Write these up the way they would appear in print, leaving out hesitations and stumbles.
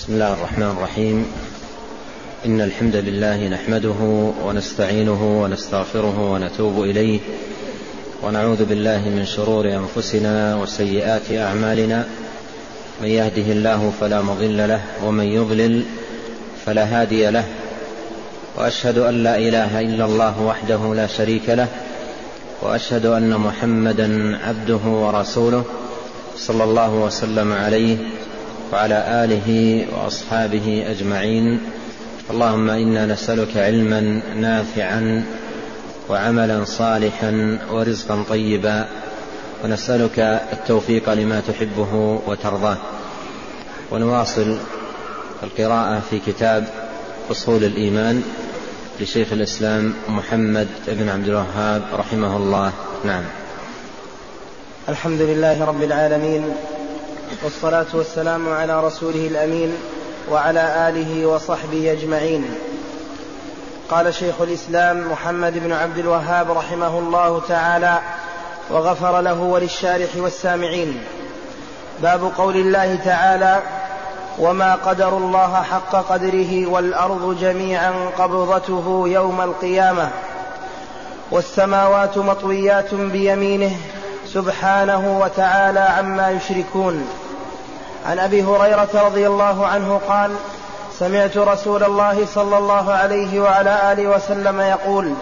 بسم الله الرحمن الرحيم. إن الحمد لله نحمده ونستعينه ونستغفره ونتوب إليه، ونعوذ بالله من شرور أنفسنا وسيئات أعمالنا. من يهده الله فلا مضل له، ومن يضلل فلا هادي له. وأشهد أن لا إله إلا الله وحده لا شريك له، وأشهد أن محمدا عبده ورسوله صلى الله وسلم عليه وعلى آله وأصحابه أجمعين. اللهم إنا نسألك علما نافعا وعملا صالحا ورزقا طيبا، ونسألك التوفيق لما تحبه وترضاه. ونواصل القراءة في كتاب أصول الإيمان لشيخ الإسلام محمد بن عبد الوهاب رحمه الله. نعم. الحمد لله رب العالمين، والصلاة والسلام على رسوله الأمين وعلى آله وصحبه أجمعين. قال شيخ الإسلام محمد بن عبد الوهاب رحمه الله تعالى وغفر له وللشارح والسامعين: باب قول الله تعالى: وما قدر الله حق قدره والأرض جميعا قبضته يوم القيامة والسماوات مطويات بيمينه سبحانه وتعالى عما يشركون. عن أبي هريرة رضي الله عنه قال: سمعت رسول الله صلى الله عليه وعلى آله وسلم يقول: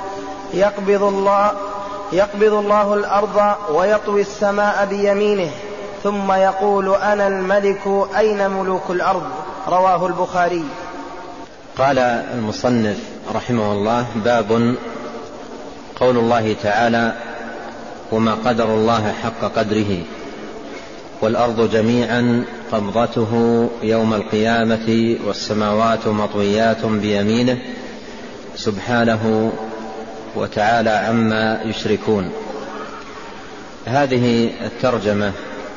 يقبض الله الأرض ويطوي السماء بيمينه ثم يقول: أنا الملك أين ملوك الأرض؟ رواه البخاري. قال المصنف رحمه الله: باب قول الله تعالى: وما قدر الله حق قدره والأرض جميعا قبضته يوم القيامة والسماوات مطويات بيمينه سبحانه وتعالى عما يشركون. هذه الترجمة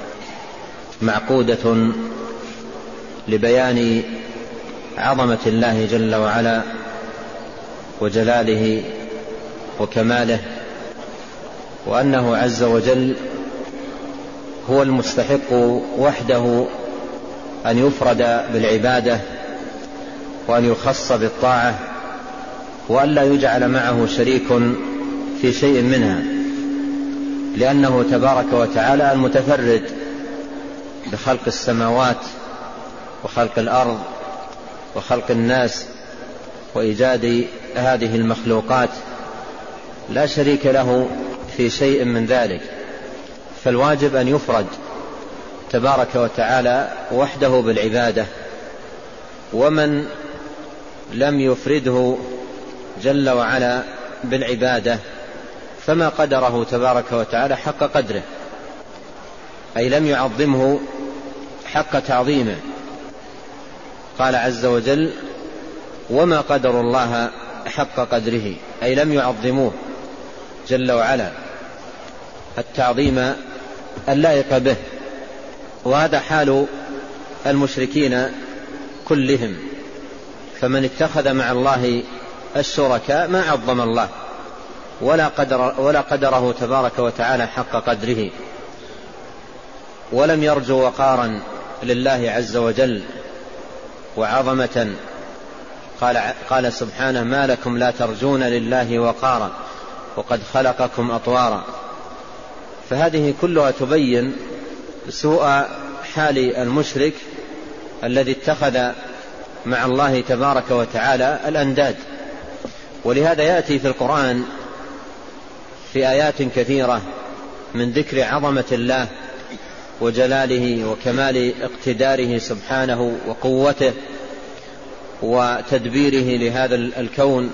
معقودة لبيان عظمة الله جل وعلا وجلاله وكماله، وأنه عز وجل هو المستحق وحده أن يفرد بالعبادة وأن يخص بالطاعة، وأن لا يجعل معه شريك في شيء منها، لأنه تبارك وتعالى المتفرد بخلق السماوات وخلق الأرض وخلق الناس وإيجاد هذه المخلوقات، لا شريك له في شيء من ذلك، فالواجب أن يفرد تبارك وتعالى وحده بالعبادة. ومن لم يفرده جل وعلا بالعبادة فما قدره تبارك وتعالى حق قدره، أي لم يعظمه حق تعظيمه. قال عز وجل: وما قدر الله حق قدره، أي لم يعظموه جل وعلا التعظيم اللائق به. وهذا حال المشركين كلهم، فمن اتخذ مع الله الشركاء ما عظم الله ولا قدره تبارك وتعالى حق قدره، ولم يرجو وقارا لله عز وجل وعظمة. قال سبحانه: ما لكم لا ترجون لله وقارا وقد خلقكم أطوارا. فهذه كلها تبين سوء حال المشرك الذي اتخذ مع الله تبارك وتعالى الأنداد. ولهذا يأتي في القرآن في آيات كثيرة من ذكر عظمة الله وجلاله وكمال اقتداره سبحانه وقوته وتدبيره لهذا الكون،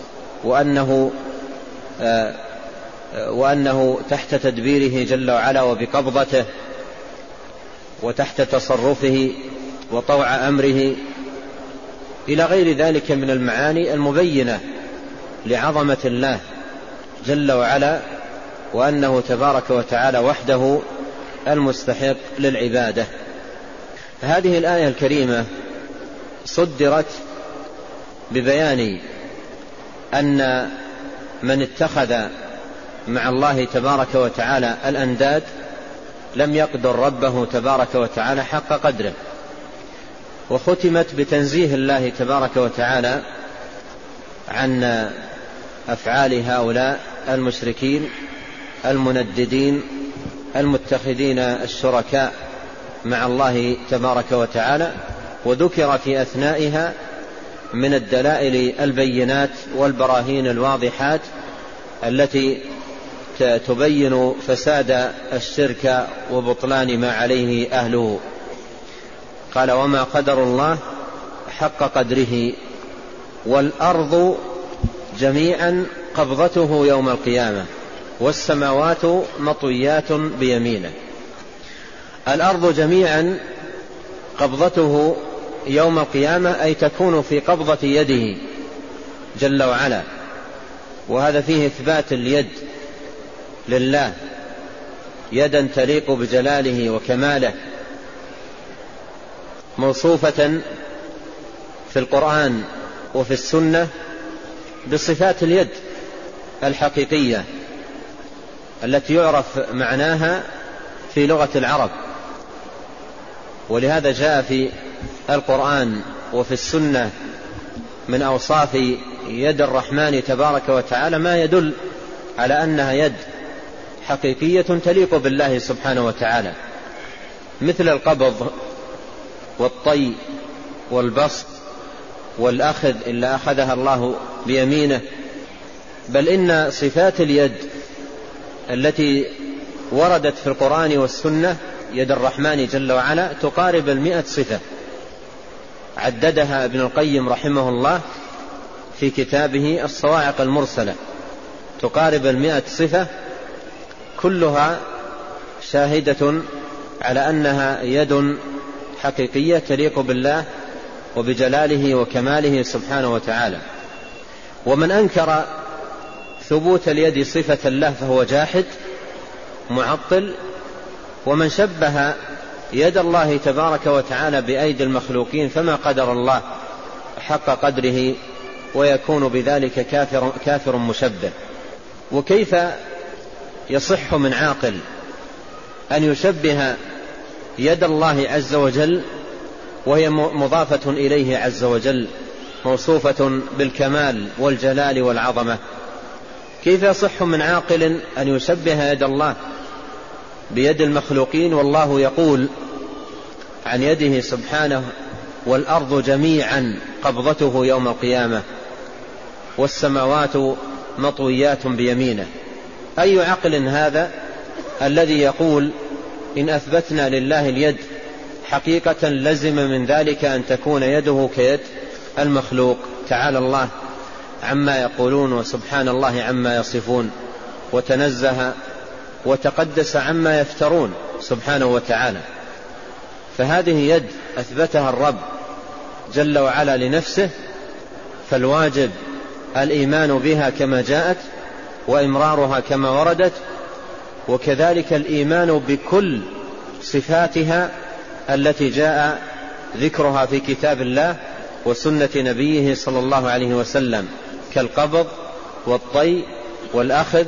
وأنه تحت تدبيره جل وعلا وبقبضته وتحت تصرفه وطوع أمره، إلى غير ذلك من المعاني المبينة لعظمة الله جل وعلا، وأنه تبارك وتعالى وحده المستحق للعبادة. هذه الآية الكريمة صدرت ببيان أن من اتخذ مع الله تبارك وتعالى الأنداد لم يقدر ربه تبارك وتعالى حق قدره، وختمت بتنزيه الله تبارك وتعالى عن أفعال هؤلاء المشركين المنددين المتخذين الشركاء مع الله تبارك وتعالى. وذكر في أثنائها من الدلائل البينات والبراهين الواضحات التي تبين فساد الشرك وبطلان ما عليه أهله. قال: وما قدر الله حق قدره والأرض جميعا قبضته يوم القيامة والسماوات مطويات بيمينه. الأرض جميعا قبضته يوم القيامة أي تكون في قبضة يده جل وعلا، وهذا فيه إثبات اليد لله، يدا تليق بجلاله وكماله، موصوفة في القرآن وفي السنة بصفات اليد الحقيقية التي يعرف معناها في لغة العرب. ولهذا جاء في القرآن وفي السنة من أوصاف يد الرحمن تبارك وتعالى ما يدل على أنها يد حقيقية تليق بالله سبحانه وتعالى، مثل القبض والطي والبسط والأخذ إلا أخذها الله بيمينه. بل إن صفات اليد التي وردت في القرآن والسنة يد الرحمن جل وعلا تقارب 100 صفة، عددها ابن القيم رحمه الله في كتابه الصواعق المرسلة، تقارب 100 صفة كلها شاهدة على أنها يد حقيقية تليق بالله وبجلاله وكماله سبحانه وتعالى. ومن أنكر ثبوت اليد صفة له فهو جاحد معطل. ومن شبه يد الله تبارك وتعالى بأيدي المخلوقين فما قدر الله حق قدره، ويكون بذلك كافر مشبه. وكيف يصح من عاقل أن يشبه يد الله عز وجل وهي مضافة إليه عز وجل، موصوفة بالكمال والجلال والعظمة؟ كيف يصح من عاقل أن يشبه يد الله بيد المخلوقين والله يقول عن يده سبحانه: والأرض جميعا قبضته يوم القيامة والسماوات مطويات بيمينه؟ أي عقل هذا الذي يقول إن أثبتنا لله اليد حقيقة لزم من ذلك أن تكون يده كيد المخلوق؟ تعالى الله عما يقولون وسبحان الله عما يصفون، وتنزه وتقدس عما يفترون سبحانه وتعالى. فهذه يد أثبتها الرب جل وعلا لنفسه، فالواجب الإيمان بها كما جاءت وإمرارها كما وردت، وكذلك الإيمان بكل صفاتها التي جاء ذكرها في كتاب الله وسنة نبيه صلى الله عليه وسلم، كالقبض والطي والأخذ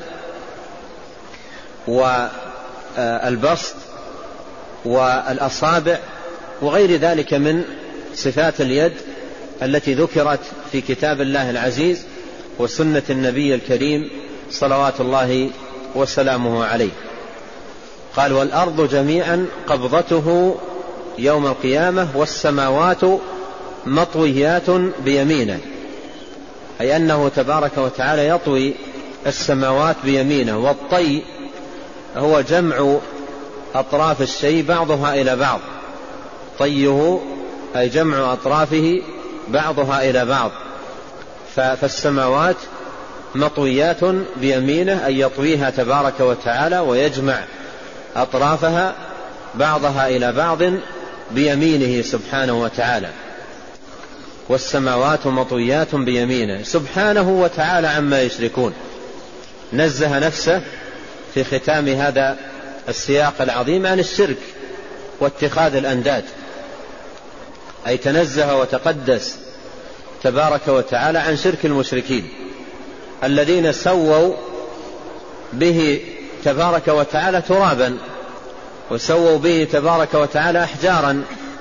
والبسط والأصابع وغير ذلك من صفات اليد التي ذكرت في كتاب الله العزيز وسنة النبي الكريم صلوات الله وسلامه عليه. قال: والأرض جميعا قبضته يوم القيامة والسماوات مطويات بيمينه، أي أنه تبارك وتعالى يطوي السماوات بيمينه. والطي هو جمع أطراف الشيء بعضها إلى بعض، طيه أي جمع أطرافه بعضها إلى بعض. فالسماوات مطويات بيمينه أي يطويها تبارك وتعالى ويجمع أطرافها بعضها إلى بعض بيمينه سبحانه وتعالى. والسماوات مطويات بيمينه سبحانه وتعالى عما يشركون. نزه نفسه في ختام هذا السياق العظيم عن الشرك واتخاذ الأنداد، أي تنزه وتقدس تبارك وتعالى عن شرك المشركين الذين سووا به تبارك وتعالى ترابا، وسووا به تبارك وتعالى أحجارا،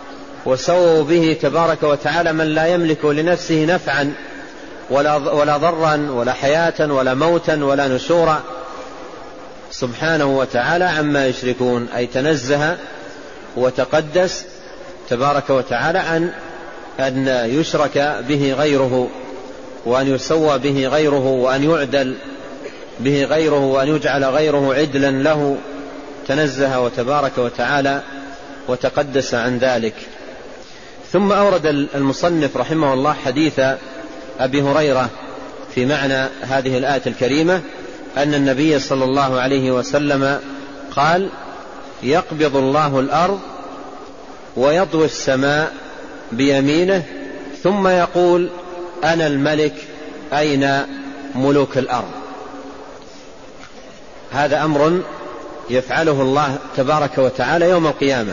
وسووا به تبارك وتعالى من لا يملك لنفسه نفعا ولا ضرا ولا حياة ولا موتا ولا نشورا سبحانه وتعالى عما يشركون، أي تنزه وتقدس تبارك وتعالى عن أن يشرك به غيره، وأن يسوى به غيره، وأن يعدل به غيره، وأن يجعل غيره عدلا له، تنزه وتبارك وتعالى وتقدس عن ذلك. ثم أورد المصنف رحمه الله حديث أبي هريرة في معنى هذه الآية الكريمة، أن النبي صلى الله عليه وسلم قال: يقبض الله الأرض ويطوي السماء بيمينه ثم يقول: أنا الملك أين ملوك الأرض. هذا أمر يفعله الله تبارك وتعالى يوم القيامة،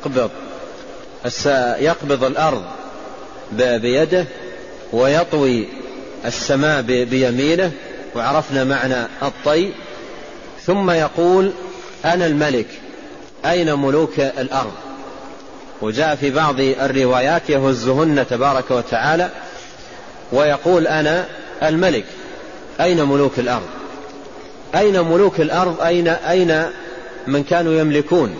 يقبض الأرض بيده ويطوي السماء بيمينه، وعرفنا معنى الطي، ثم يقول: أنا الملك أين ملوك الأرض. وجاء في بعض الروايات: يهزهن تبارك وتعالى ويقول: أنا الملك أين ملوك الأرض. أين ملوك الأرض؟ أين من كانوا يملكون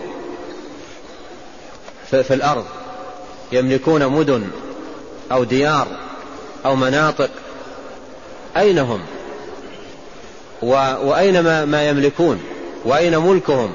في الأرض، يملكون مدن أو ديار أو مناطق، أين هم؟ وأين ما يملكون، وأين ملكهم؟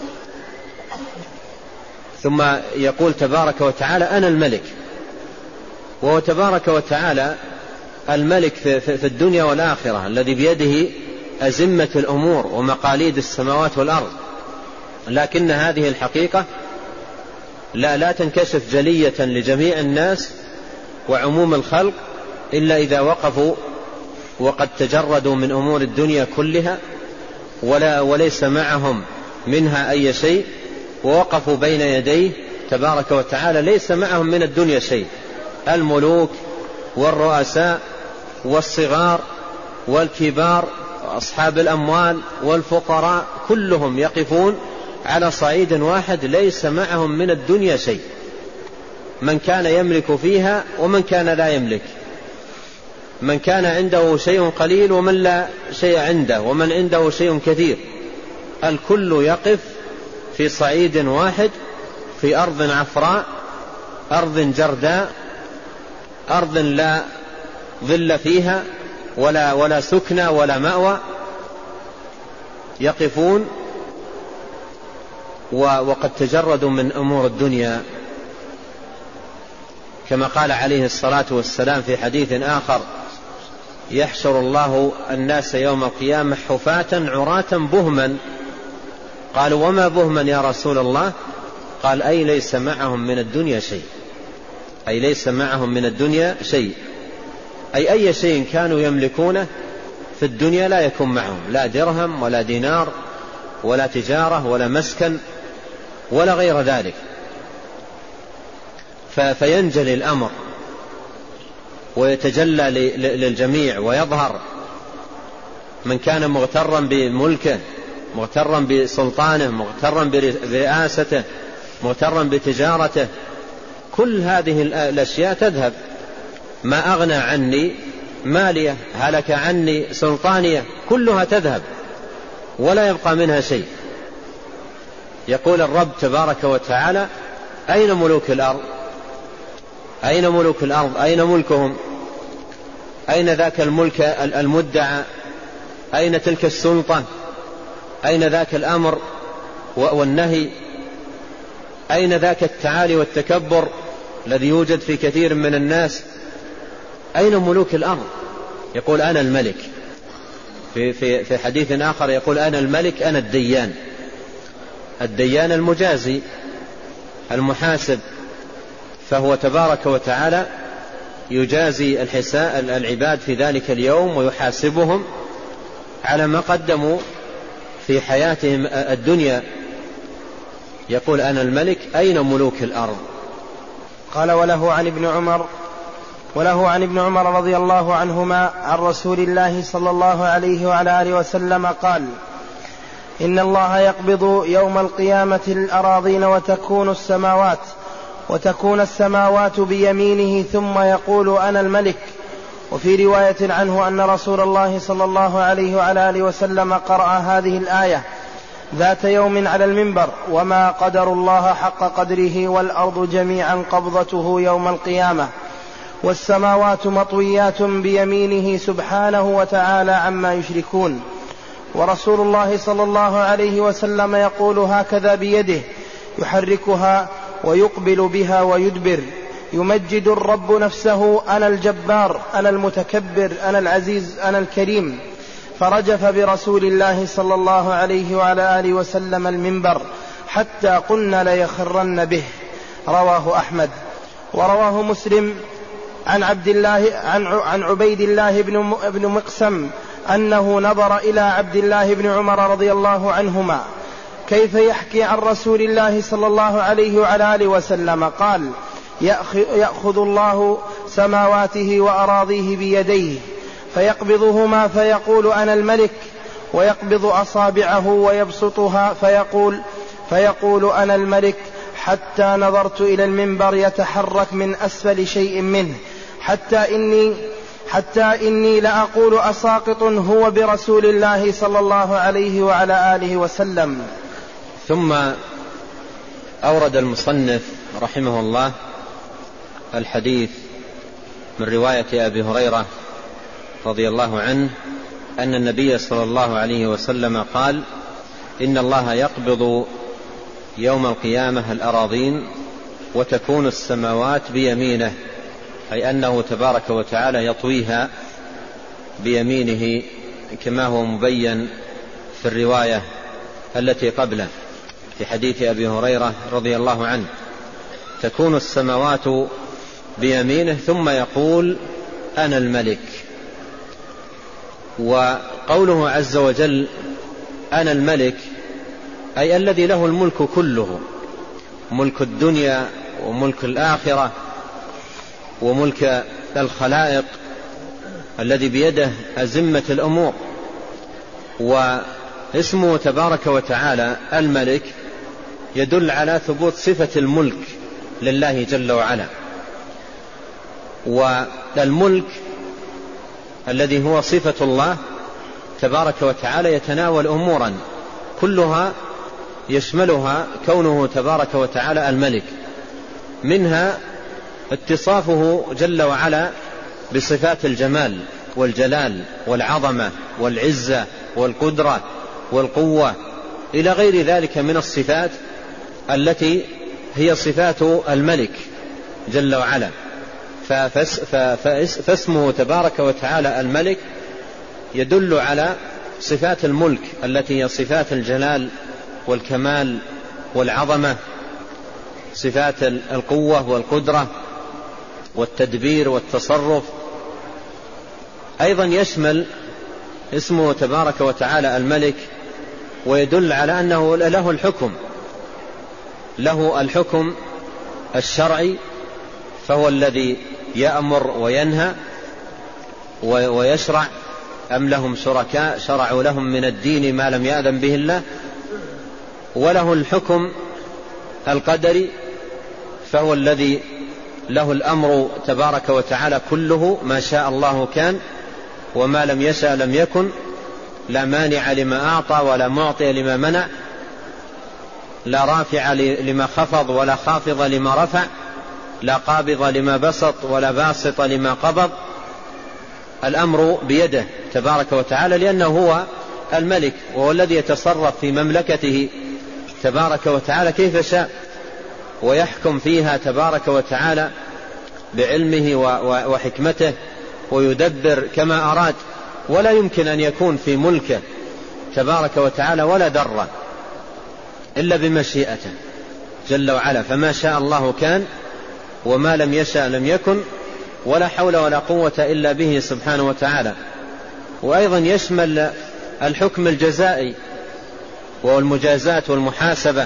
ثم يقول تبارك وتعالى: أنا الملك. وهو تبارك وتعالى الملك في الدنيا والآخرة، الذي بيده أزمة الأمور ومقاليد السماوات والأرض. لكن هذه الحقيقة لا تنكشف جلية لجميع الناس وعموم الخلق إلا إذا وقفوا وقد تجردوا من أمور الدنيا كلها وليس معهم منها أي شيء، ووقفوا بين يديه تبارك وتعالى ليس معهم من الدنيا شيء. الملوك والرؤساء والصغار والكبار وأصحاب الأموال والفقراء كلهم يقفون على صعيد واحد، ليس معهم من الدنيا شيء، من كان يملك فيها ومن كان لا يملك، من كان عنده شيء قليل ومن لا شيء عنده، ومن عنده شيء كثير. الكل يقف في صعيد واحد، في أرض عفراء، أرض جرداء، أرض لا ظل فيها ولا سكنى ولا مأوى، يقفون وقد تجردوا من أمور الدنيا، كما قال عليه الصلاة والسلام في حديث آخر: يحشر الله الناس يوم القيامة حفاة عراة بهما. قالوا: وما بهما يا رسول الله؟ قال: أي ليس معهم من الدنيا شيء، أي ليس معهم من الدنيا شيء، أي شيء كانوا يملكونه في الدنيا لا يكون معهم، لا درهم ولا دينار ولا تجارة ولا مسكن ولا غير ذلك. فينجلي الأمر ويتجلى للجميع، ويظهر من كان مغترا بملكه، مغترا بسلطانه، مغترا برئاسته، مغترا بتجارته. كل هذه الأشياء تذهب. ما أغنى عني مالية، هلك عني سلطانية، كلها تذهب ولا يبقى منها شيء. يقول الرب تبارك وتعالى: أين ملوك الأرض؟ أين ملوك الأرض؟ أين ملكهم؟ أين ذاك الملك المدعى؟ أين تلك السلطة؟ أين ذاك الأمر والنهي؟ أين ذاك التعالي والتكبر الذي يوجد في كثير من الناس؟ أين ملوك الأرض؟ يقول: أنا الملك. في حديث آخر يقول: أنا الملك أنا الديان. الديان المجازي المحاسب، فهو تبارك وتعالى يجازي العباد في ذلك اليوم ويحاسبهم على ما قدموا في حياتهم الدنيا. يقول: أنا الملك أين ملوك الأرض. قال: وله عن ابن عمر رضي الله عنهما عن رسول الله صلى الله عليه وعلى آله وسلم قال: إن الله يقبض يوم القيامة الأراضين وتكون السماوات، وتكون السماوات بيمينه ثم يقول أنا الملك. وفي رواية عنه أن رسول الله صلى الله عليه وعلى آله وسلم قرأ هذه الآية ذات يوم على المنبر: وما قدر الله حق قدره والأرض جميعا قبضته يوم القيامة والسماوات مطويات بيمينه سبحانه وتعالى عما يشركون. ورسول الله صلى الله عليه وسلم يقول هكذا بيده يحركها ويقبل بها ويدبر: يمجد الرب نفسه: أنا الجبار، أنا المتكبر، أنا العزيز، أنا الكريم. فرجف برسول الله صلى الله عليه وعلى آله وسلم المنبر حتى قلنا ليخرن به. رواه أحمد. ورواه مسلم عن عبيد الله بن مقسم أنه نظر إلى عبد الله بن عمر رضي الله عنهما كيف يحكي عن رسول الله صلى الله عليه وعلى آله وسلم، قال: يأخذ الله سماواته وأراضيه بيديه فيقبضهما فيقول أنا الملك، ويقبض أصابعه ويبسطها فيقول أنا الملك، حتى نظرت إلى المنبر يتحرك من أسفل شيء منه حتى إني لأقول أساقط هو برسول الله صلى الله عليه وعلى آله وسلم. ثم أورد المصنف رحمه الله الحديث من رواية أبي هريرة رضي الله عنه أن النبي صلى الله عليه وسلم قال: إن الله يقبض يوم القيامة الأراضين وتكون السماوات بيمينه، أي أنه تبارك وتعالى يطويها بيمينه كما هو مبين في الرواية التي قبله في حديث أبي هريرة رضي الله عنه: تكون السماوات بيمينه ثم يقول أنا الملك. وقوله عز وجل أنا الملك أي الذي له الملك كله، ملك الدنيا وملك الآخرة وملك الخلائق، الذي بيده أزمة الأمور. واسمه تبارك وتعالى الملك يدل على ثبوت صفة الملك لله جل وعلا. والملك الذي هو صفة الله تبارك وتعالى يتناول أمورا كلها يشملها كونه تبارك وتعالى الملك، منها اتصافه جل وعلا بصفات الجمال والجلال والعظمة والعزة والقدرة والقوة إلى غير ذلك من الصفات التي هي صفات الملك جل وعلا. فاسمه تبارك وتعالى الملك يدل على صفات الملك التي هي صفات الجلال والكمال والعظمة، صفات القوة والقدرة والتدبير والتصرف. أيضا يشمل اسمه تبارك وتعالى الملك ويدل على أنه له الحكم الشرعي، فهو الذي يأمر وينهى ويشرع. أم لهم شركاء شرعوا لهم من الدين ما لم يأذن به الله. وله الحكم القدري، فهو الذي له الأمر تبارك وتعالى كله، ما شاء الله كان وما لم يشاء لم يكن، لا مانع لما أعطى ولا معطي لما منع، لا رافع لما خفض ولا خافض لما رفع، لا قابض لما بسط ولا باسط لما قبض. الأمر بيده تبارك وتعالى لأنه هو الملك، وهو الذي يتصرف في مملكته تبارك وتعالى كيف شاء، ويحكم فيها تبارك وتعالى بعلمه وحكمته، ويدبر كما أراد. ولا يمكن أن يكون في ملكه تبارك وتعالى ولا ذرة إلا بمشيئته جل وعلا. فما شاء الله كان وما لم يشاء لم يكن، ولا حول ولا قوة إلا به سبحانه وتعالى. وأيضا يشمل الحكم الجزائي والمجازاة والمحاسبة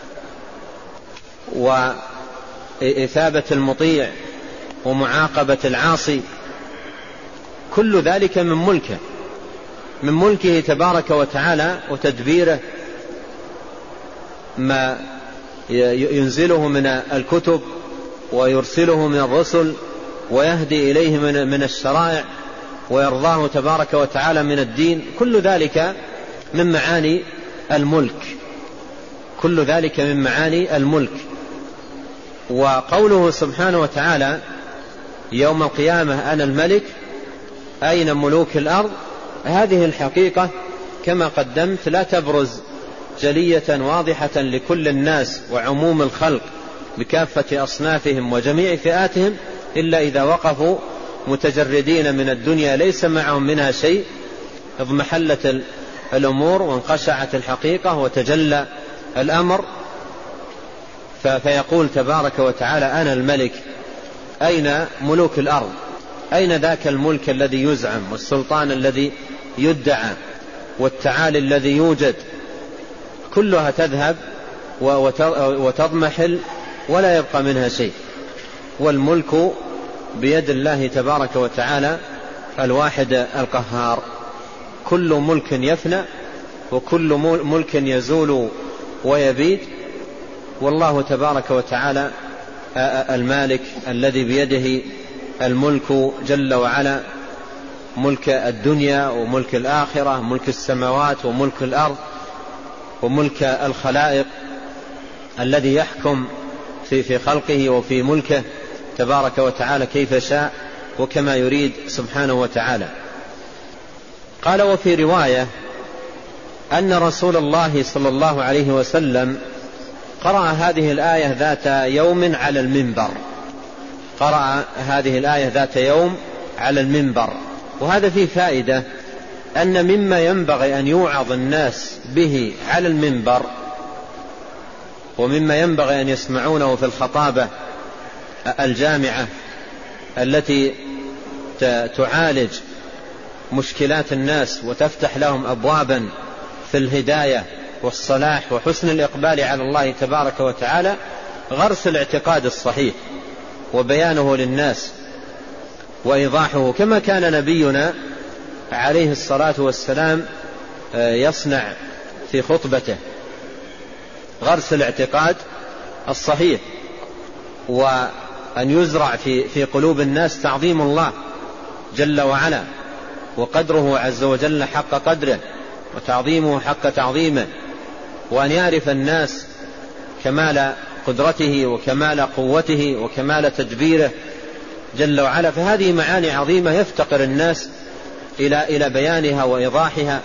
وإثابة المطيع ومعاقبة العاصي، كل ذلك من ملكه تبارك وتعالى وتدبيره، ما ينزله من الكتب ويرسله من الرسل ويهدي إليه من الشرائع ويرضاه تبارك وتعالى من الدين، كل ذلك من معاني الملك، كل ذلك من معاني الملك. وقوله سبحانه وتعالى يوم القيامة أنا الملك أين ملوك الأرض، هذه الحقيقة كما قدمت لا تبرز جلية واضحة لكل الناس وعموم الخلق بكافة أصنافهم وجميع فئاتهم إلا إذا وقفوا متجردين من الدنيا ليس معهم منها شيء، اضمحلت الأمور وانقشعت الحقيقة وتجلى الأمر، فيقول تبارك وتعالى أنا الملك أين ملوك الأرض، أين ذاك الملك الذي يزعم والسلطان الذي يدعى والتعالي الذي يوجد، كلها تذهب وتضمحل ولا يبقى منها شيء. والملك بيد الله تبارك وتعالى الواحد القهار، كل ملك يفنى وكل ملك يزول ويبيد، والله تبارك وتعالى المالك الذي بيده الملك جل وعلا، ملك الدنيا وملك الآخرة، ملك السماوات وملك الأرض وملك الخلائق، الذي يحكم في خلقه وفي ملكه تبارك وتعالى كيف شاء وكما يريد سبحانه وتعالى. قال وفي رواية أن رسول الله صلى الله عليه وسلم قرأ هذه الآية ذات يوم على المنبر، قرأ هذه الآية ذات يوم على المنبر. وهذا فيه فائدة أن مما ينبغي أن يوعظ الناس به على المنبر ومما ينبغي أن يسمعونه في الخطابة الجامعة التي تعالج مشكلات الناس وتفتح لهم أبوابا في الهداية والصلاح وحسن الإقبال على الله تبارك وتعالى، غرس الاعتقاد الصحيح وبيانه للناس وإيضاحه، كما كان نبينا عليه الصلاة والسلام يصنع في خطبته، غرس الاعتقاد الصحيح، وأن يزرع في قلوب الناس تعظيم الله جل وعلا وقدره عز وجل حق قدره وتعظيمه حق تعظيمه، وأن يعرف الناس كمال قدرته وكمال قوته وكمال تدبيره جل وعلا. فهذه معاني عظيمة يفتقر الناس إلى بيانها وإيضاحها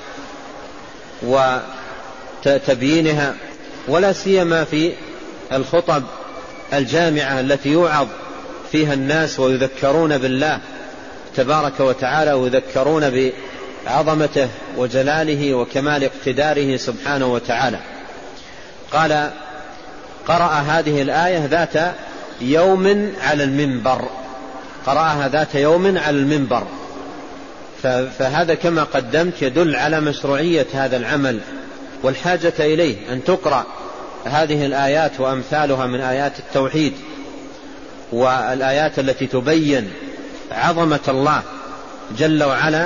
وتبيينها، ولا سيما في الخطب الجامعة التي يوعظ فيها الناس ويذكرون بالله تبارك وتعالى ويذكرون بعظمته وجلاله وكمال اقتداره سبحانه وتعالى. قال قرأ هذه الآية ذات يوم على المنبر، قرأها ذات يوم على المنبر، فهذا كما قدمت يدل على مشروعية هذا العمل والحاجة إليه، أن تقرأ هذه الآيات وأمثالها من آيات التوحيد والآيات التي تبين عظمة الله جل وعلا،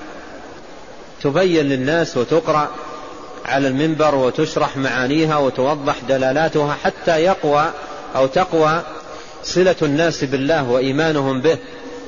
تبين للناس وتقرأ على المنبر وتشرح معانيها وتوضح دلالاتها حتى يقوى أو تقوى صلة الناس بالله وإيمانهم به.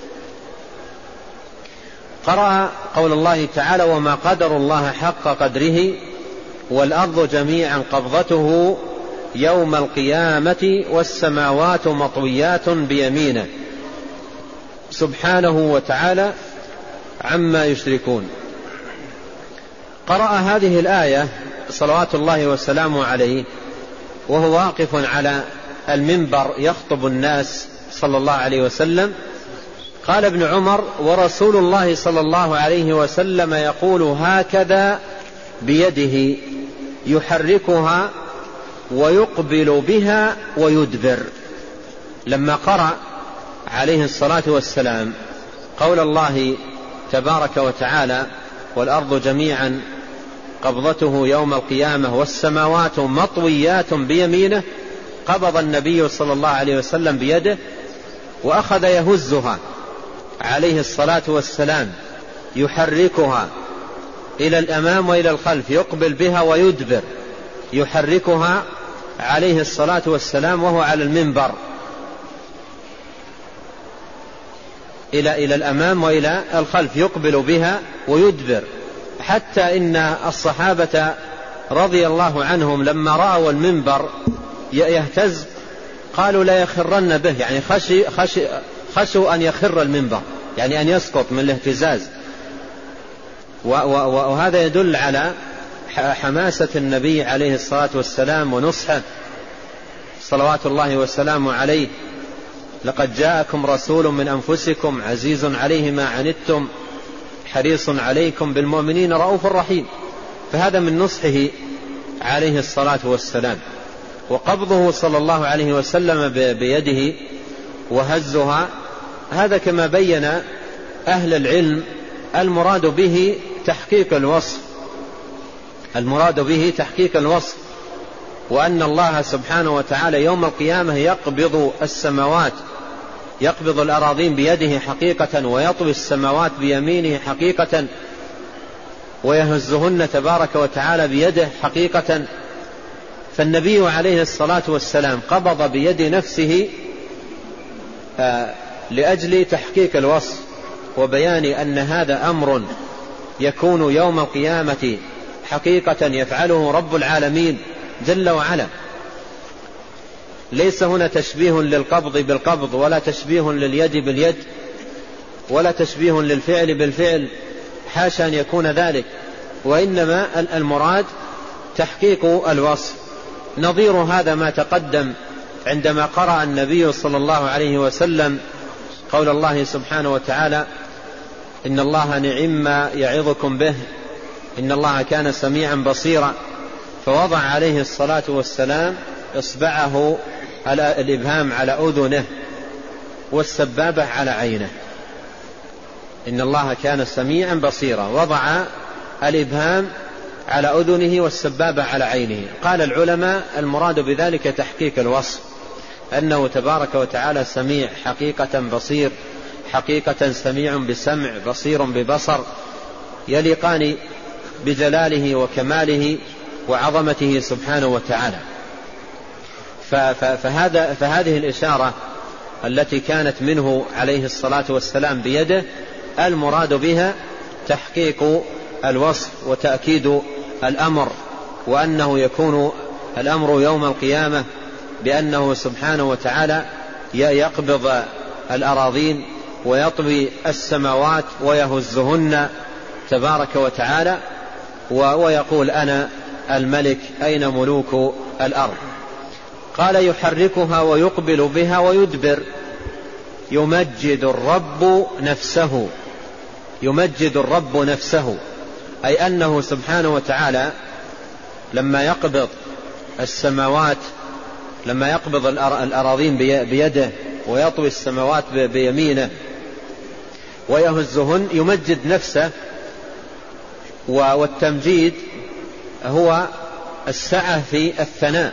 قرأ قول الله تعالى وما قدر الله حق قدره والأرض جميعا قبضته يوم القيامة والسماوات مطويات بيمينه سبحانه وتعالى عما يشركون. قرأ هذه الآية صلوات الله وسلامه عليه وهو واقف على المنبر يخطب الناس صلى الله عليه وسلم. قال ابن عمر ورسول الله صلى الله عليه وسلم يقول هكذا بيده يحركها ويقبل بها ويدبر. لما قرأ عليه الصلاة والسلام قول الله تبارك وتعالى والأرض جميعا قبضته يوم القيامة والسماوات مطويات بيمينه، قبض النبي صلى الله عليه وسلم بيده وأخذ يهزها عليه الصلاة والسلام، يحركها إلى الأمام وإلى الخلف، يقبل بها ويدبر، يحركها عليه الصلاة والسلام وهو على المنبر إلى الأمام وإلى الخلف، يقبل بها ويدبر، حتى إن الصحابة رضي الله عنهم لما رأوا المنبر يهتز قالوا لا يخرن به، يعني خشوا أن يخر المنبر، يعني أن يسقط من الاهتزاز. وهذا يدل على حماسة النبي عليه الصلاة والسلام ونصحه صلوات الله وسلامه عليه: لقد جاءكم رسول من أنفسكم عزيز عليه ما عنتم حريص عليكم بالمؤمنين رؤوف رحيم. فهذا من نصحه عليه الصلاة والسلام. وقبضه صلى الله عليه وسلم بيده وهزها، هذا كما بين أهل العلم المراد به تحقيق الوصف، المراد به تحقيق الوصف، وأن الله سبحانه وتعالى يوم القيامة يقبض السماوات، يقبض الأراضين بيده حقيقة، ويطوي السماوات بيمينه حقيقة، ويهزهن تبارك وتعالى بيده حقيقة. فالنبي عليه الصلاة والسلام قبض بيد نفسه لأجل تحقيق الوصف وبيان أن هذا أمر يكون يوم القيامة حقيقة يفعله رب العالمين جل وعلا. ليس هنا تشبيه للقبض بالقبض، ولا تشبيه لليد باليد، ولا تشبيه للفعل بالفعل، حاشا أن يكون ذلك، وإنما المراد تحقيق الوصف. نظير هذا ما تقدم عندما قرأ النبي صلى الله عليه وسلم قول الله سبحانه وتعالى: إن الله نعم ما يعظكم به إن الله كان سميعا بصيرا، فوضع عليه الصلاة والسلام إصبعه على الإبهام على أذنه والسبابة على عينه. إن الله كان سميعا بصيرا، وضع الإبهام على أذنه والسبابة على عينه. قال العلماء المراد بذلك تحقيق الوصف، أنه تبارك وتعالى سميع حقيقة، بصير حقيقة، سميع بسمع، بصير ببصر، يليقان بجلاله وكماله وعظمته سبحانه وتعالى. فهذه الإشارة التي كانت منه عليه الصلاة والسلام بيده المراد بها تحقيق الوصف وتأكيد الأمر، وأنه يكون الأمر يوم القيامة بأنه سبحانه وتعالى يقبض الأراضين ويطوي السماوات ويهزهن تبارك وتعالى، ويقول: أنا الملك، أين ملوك الأرض؟ قال: يحركها ويقبل بها ويدبر. يمجد الرب نفسه، يمجد الرب نفسه، أي أنه سبحانه وتعالى لما يقبض السماوات، لما يقبض الأراضين بيده ويطوي السماوات بيمينه ويهزهن، يمجد نفسه. والتمجيد هو السعة في الثناء،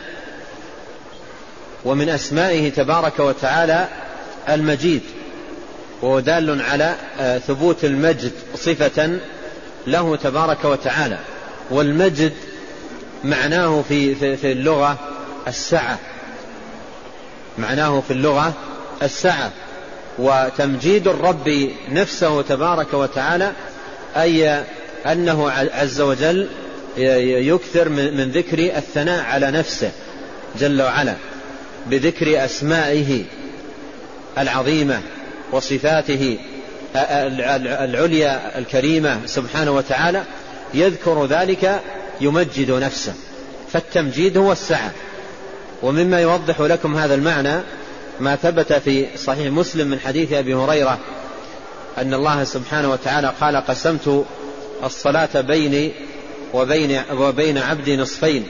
ومن أسمائه تبارك وتعالى المجيد، وهو دال على ثبوت المجد صفة له تبارك وتعالى. والمجد معناه في اللغة السعة، معناه في اللغة السعة. وتمجيد الرب نفسه تبارك وتعالى أي أنه عز وجل يكثر من ذكر الثناء على نفسه جل وعلا بذكر أسمائه العظيمة وصفاته العليا الكريمة سبحانه وتعالى، يذكر ذلك يمجد نفسه. فالتمجيد هو السعة. ومما يوضح لكم هذا المعنى ما ثبت في صحيح مسلم من حديث أبي هريرة أن الله سبحانه وتعالى قال: قسمت الصلاة بيني وبين عبدي نصفين،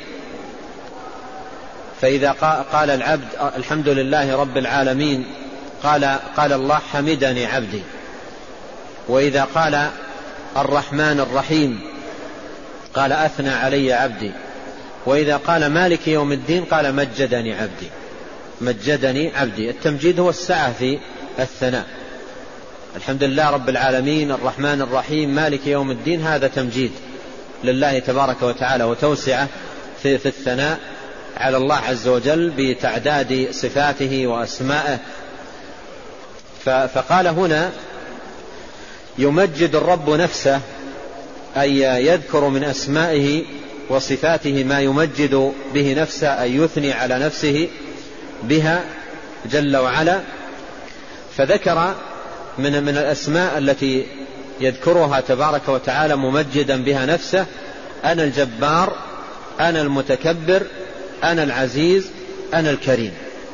فإذا قال العبد الحمد لله رب العالمين قال الله: حمدني عبدي. وإذا قال الرحمن الرحيم قال: أثنى علي عبدي. وإذا قال مالك يوم الدين قال: مجدني عبدي، مجدني عبدي. التمجيد هو السعة في الثناء. الحمد لله رب العالمين، الرحمن الرحيم، مالك يوم الدين، هذا تمجيد لله تبارك وتعالى وتوسعة في الثناء على الله عز وجل بتعداد صفاته وأسمائه. فقال هنا يمجد الرب نفسه، أي يذكر من أسمائه وصفاته ما يمجد به نفسه، أي يثني على نفسه بها جل وعلا. فذكر من الأسماء التي يذكرها تبارك وتعالى ممجدا بها نفسه: أنا الجبار، أنا المتكبر، أنا العزيز، أنا الكريم.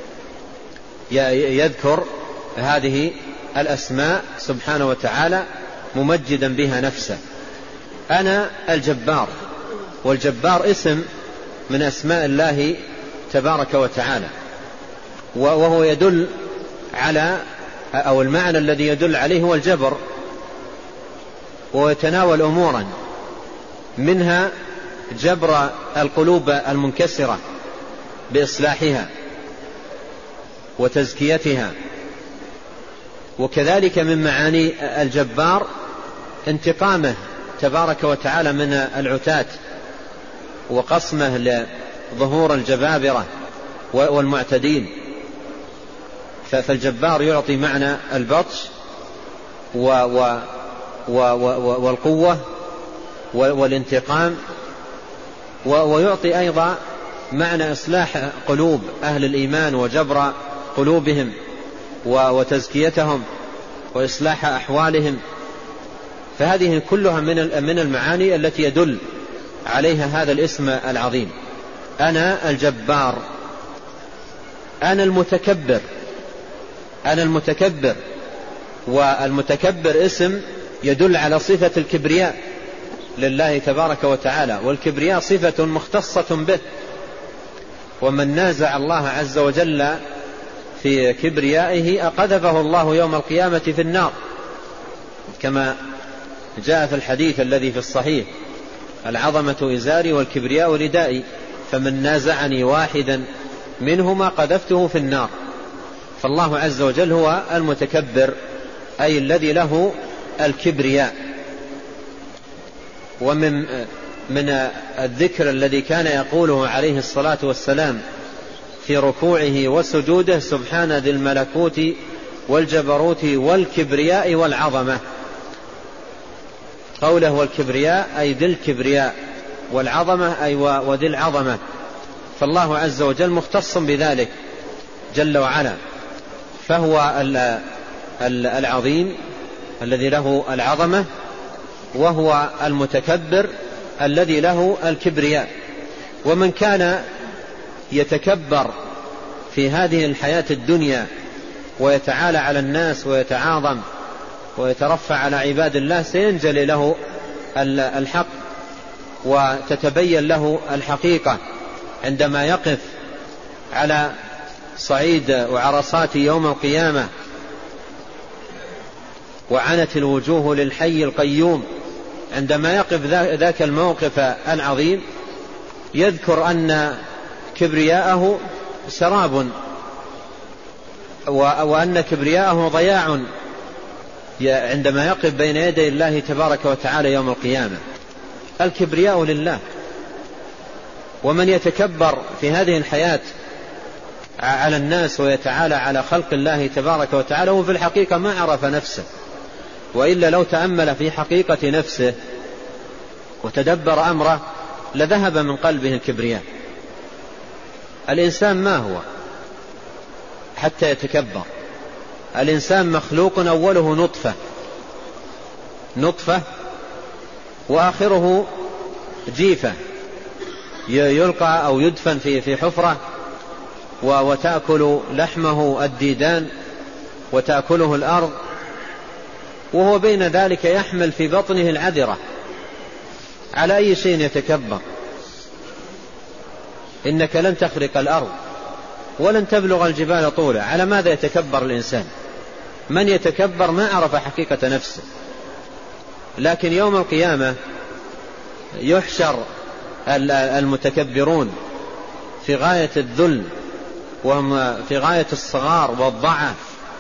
يذكر هذه الأسماء سبحانه وتعالى ممجدا بها نفسه. أنا الجبار، والجبار اسم من أسماء الله تبارك وتعالى، وهو يدل على، أو المعنى الذي يدل عليه هو الجبر، ويتناول أمورا منها جبر القلوب المنكسرة بإصلاحها وتزكيتها. وكذلك من معاني الجبار انتقامه تبارك وتعالى من العتاة وقصمه لظهور الجبابرة والمعتدين. فالجبار يعطي معنى البطش والقوة والانتقام، ويعطي أيضا معنى إصلاح قلوب أهل الإيمان وجبر قلوبهم وتزكيتهم وإصلاح أحوالهم. فهذه كلها من المعاني التي يدل عليها هذا الاسم العظيم. أنا الجبار، أنا المتكبر. أنا المتكبر، والمتكبر اسم يدل على صفة الكبرياء لله تبارك وتعالى، والكبرياء صفة مختصة به، ومن نازع الله عز وجل في كبريائه أقذفه الله يوم القيامة في النار، كما جاء في الحديث الذي في الصحيح: العظمة إزاري والكبرياء ردائي، فمن نازعني واحدا منهما قذفته في النار. فالله عز وجل هو المتكبر، أي الذي له الكبرياء. ومن الذكر الذي كان يقوله عليه الصلاة والسلام في ركوعه وسجوده: سبحان ذي الملكوت والجبروت والكبرياء والعظمة. قوله والكبرياء أي ذي الكبرياء، والعظمة أي وذي العظمة. فالله عز وجل مختص بذلك جل وعلا، فهو العظيم الذي له العظمة، وهو المتكبر الذي له الكبرياء. ومن كان يتكبر في هذه الحياة الدنيا ويتعالى على الناس ويتعاظم ويترفع على عباد الله، سينجلي له الحق وتتبين له الحقيقة عندما يقف على صعيد وعرصات يوم القيامة وعنت الوجوه للحي القيوم. عندما يقف ذاك الموقف العظيم يذكر أن كبرياءه سراب، وأن كبرياءه ضياع عندما يقف بين يدي الله تبارك وتعالى يوم القيامة. الكبرياء لله، ومن يتكبر في هذه الحياة على الناس ويتعالى على خلق الله تبارك وتعالى هو في الحقيقة ما عرف نفسه، وإلا لو تأمل في حقيقة نفسه وتدبر أمره لذهب من قلبه الكبرياء. الإنسان ما هو حتى يتكبر؟ الإنسان مخلوق أوله نطفة وآخره جيفة يلقى أو يدفن في حفرة وتأكل لحمه الديدان وتأكله الأرض، وهو بين ذلك يحمل في بطنه العذرة. على أي شيء يتكبر؟ إنك لن تخرق الأرض ولن تبلغ الجبال طولا. على ماذا يتكبر الإنسان؟ من يتكبر ما عرف حقيقة نفسه. لكن يوم القيامة يحشر المتكبرون في غاية الذل، وهم في غاية الصغار والضعف،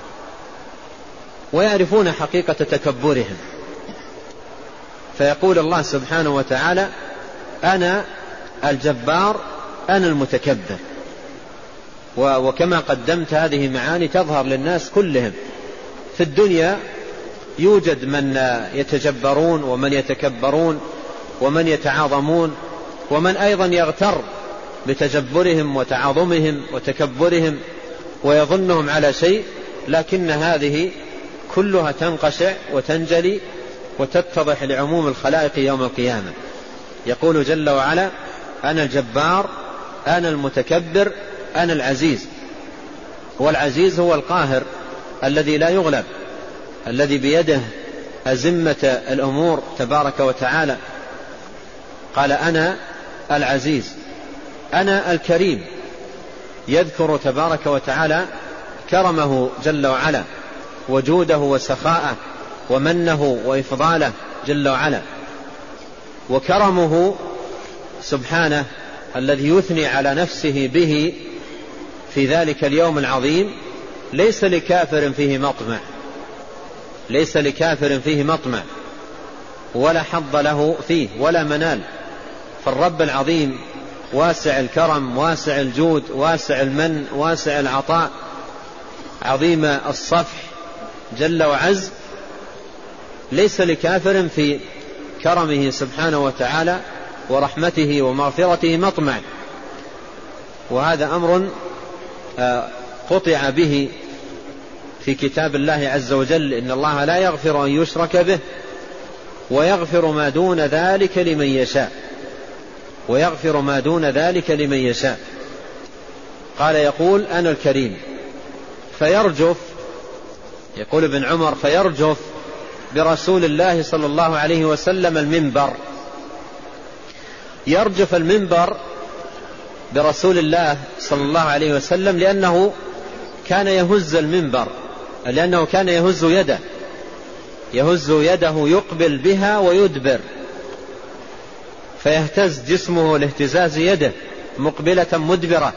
ويعرفون حقيقة تكبرهم. فيقول الله سبحانه وتعالى: أنا الجبار، أنا المتكبر. وكما قدمت هذه معاني تظهر للناس كلهم في الدنيا يوجد من يتجبرون ومن يتكبرون ومن يتعاظمون ومن أيضا يغتر بتجبرهم وتعاظمهم وتكبرهم ويظنهم على شيء، لكن هذه كلها تنقشع وتنجلي وتتضح لعموم الخلائق يوم القيامة. يقول جل وعلا: أنا الجبار، أنا المتكبر، أنا العزيز. والعزيز هو القاهر الذي لا يغلب، الذي بيده أزمة الأمور تبارك وتعالى. قال: أنا العزيز، أنا الكريم. يذكر تبارك وتعالى كرمه جل وعلا وجوده وسخاءه ومنه وإفضاله جل وعلا. وكرمه سبحانه الذي يثني على نفسه به في ذلك اليوم العظيم ليس لكافر فيه مطمع، ليس لكافر فيه مطمع ولا حظ له فيه ولا منال. فالرب العظيم واسع الكرم، واسع الجود، واسع المن، واسع العطاء، عظيم الصفح جل وعز، ليس لكافر في كرمه سبحانه وتعالى ورحمته ومغفرته مطمع. وهذا أمر قطع به في كتاب الله عز وجل: إن الله لا يغفر أن يشرك به ويغفر ما دون ذلك لمن يشاء، ويغفر ما دون ذلك لمن يشاء. قال: يقول: أنا الكريم. فيرجف، يقول ابن عمر: فيرجف برسول الله صلى الله عليه وسلم المنبر. يرجف المنبر برسول الله صلى الله عليه وسلم لأنه كان يهز المنبر، لأنه كان يهز يده، يهز يده يقبل بها ويدبر، فيهتز جسمه لاهتزاز يده مقبلة مدبرة،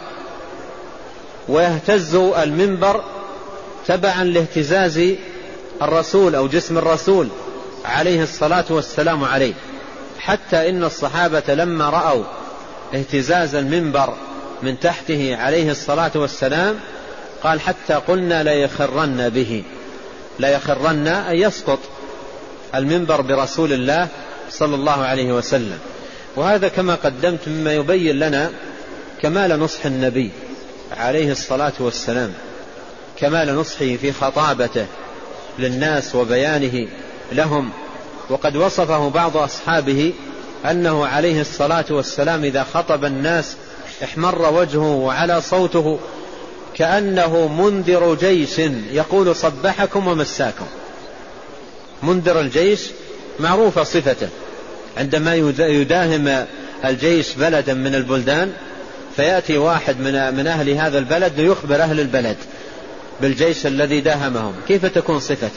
ويهتز المنبر تبعا لاهتزاز الرسول أو جسم الرسول عليه الصلاة والسلام عليه. حتى إن الصحابة لما رأوا اهتزاز المنبر من تحته عليه الصلاة والسلام قال: حتى قلنا لا يخرن به، لا يخرن أن يسقط المنبر برسول الله صلى الله عليه وسلم. وهذا كما قدمت مما يبين لنا كمال نصح النبي عليه الصلاة والسلام، كمال نصحه في خطابته للناس وبيانه لهم. وقد وصفه بعض أصحابه أنه عليه الصلاة والسلام إذا خطب الناس احمر وجهه وعلى صوته كأنه منذر جيش يقول: صبحكم ومساكم. منذر الجيش معروفة صفته، عندما يداهم الجيش بلدا من البلدان فيأتي واحد من أهل هذا البلد ليخبر أهل البلد بالجيش الذي داهمهم، كيف تكون صفته؟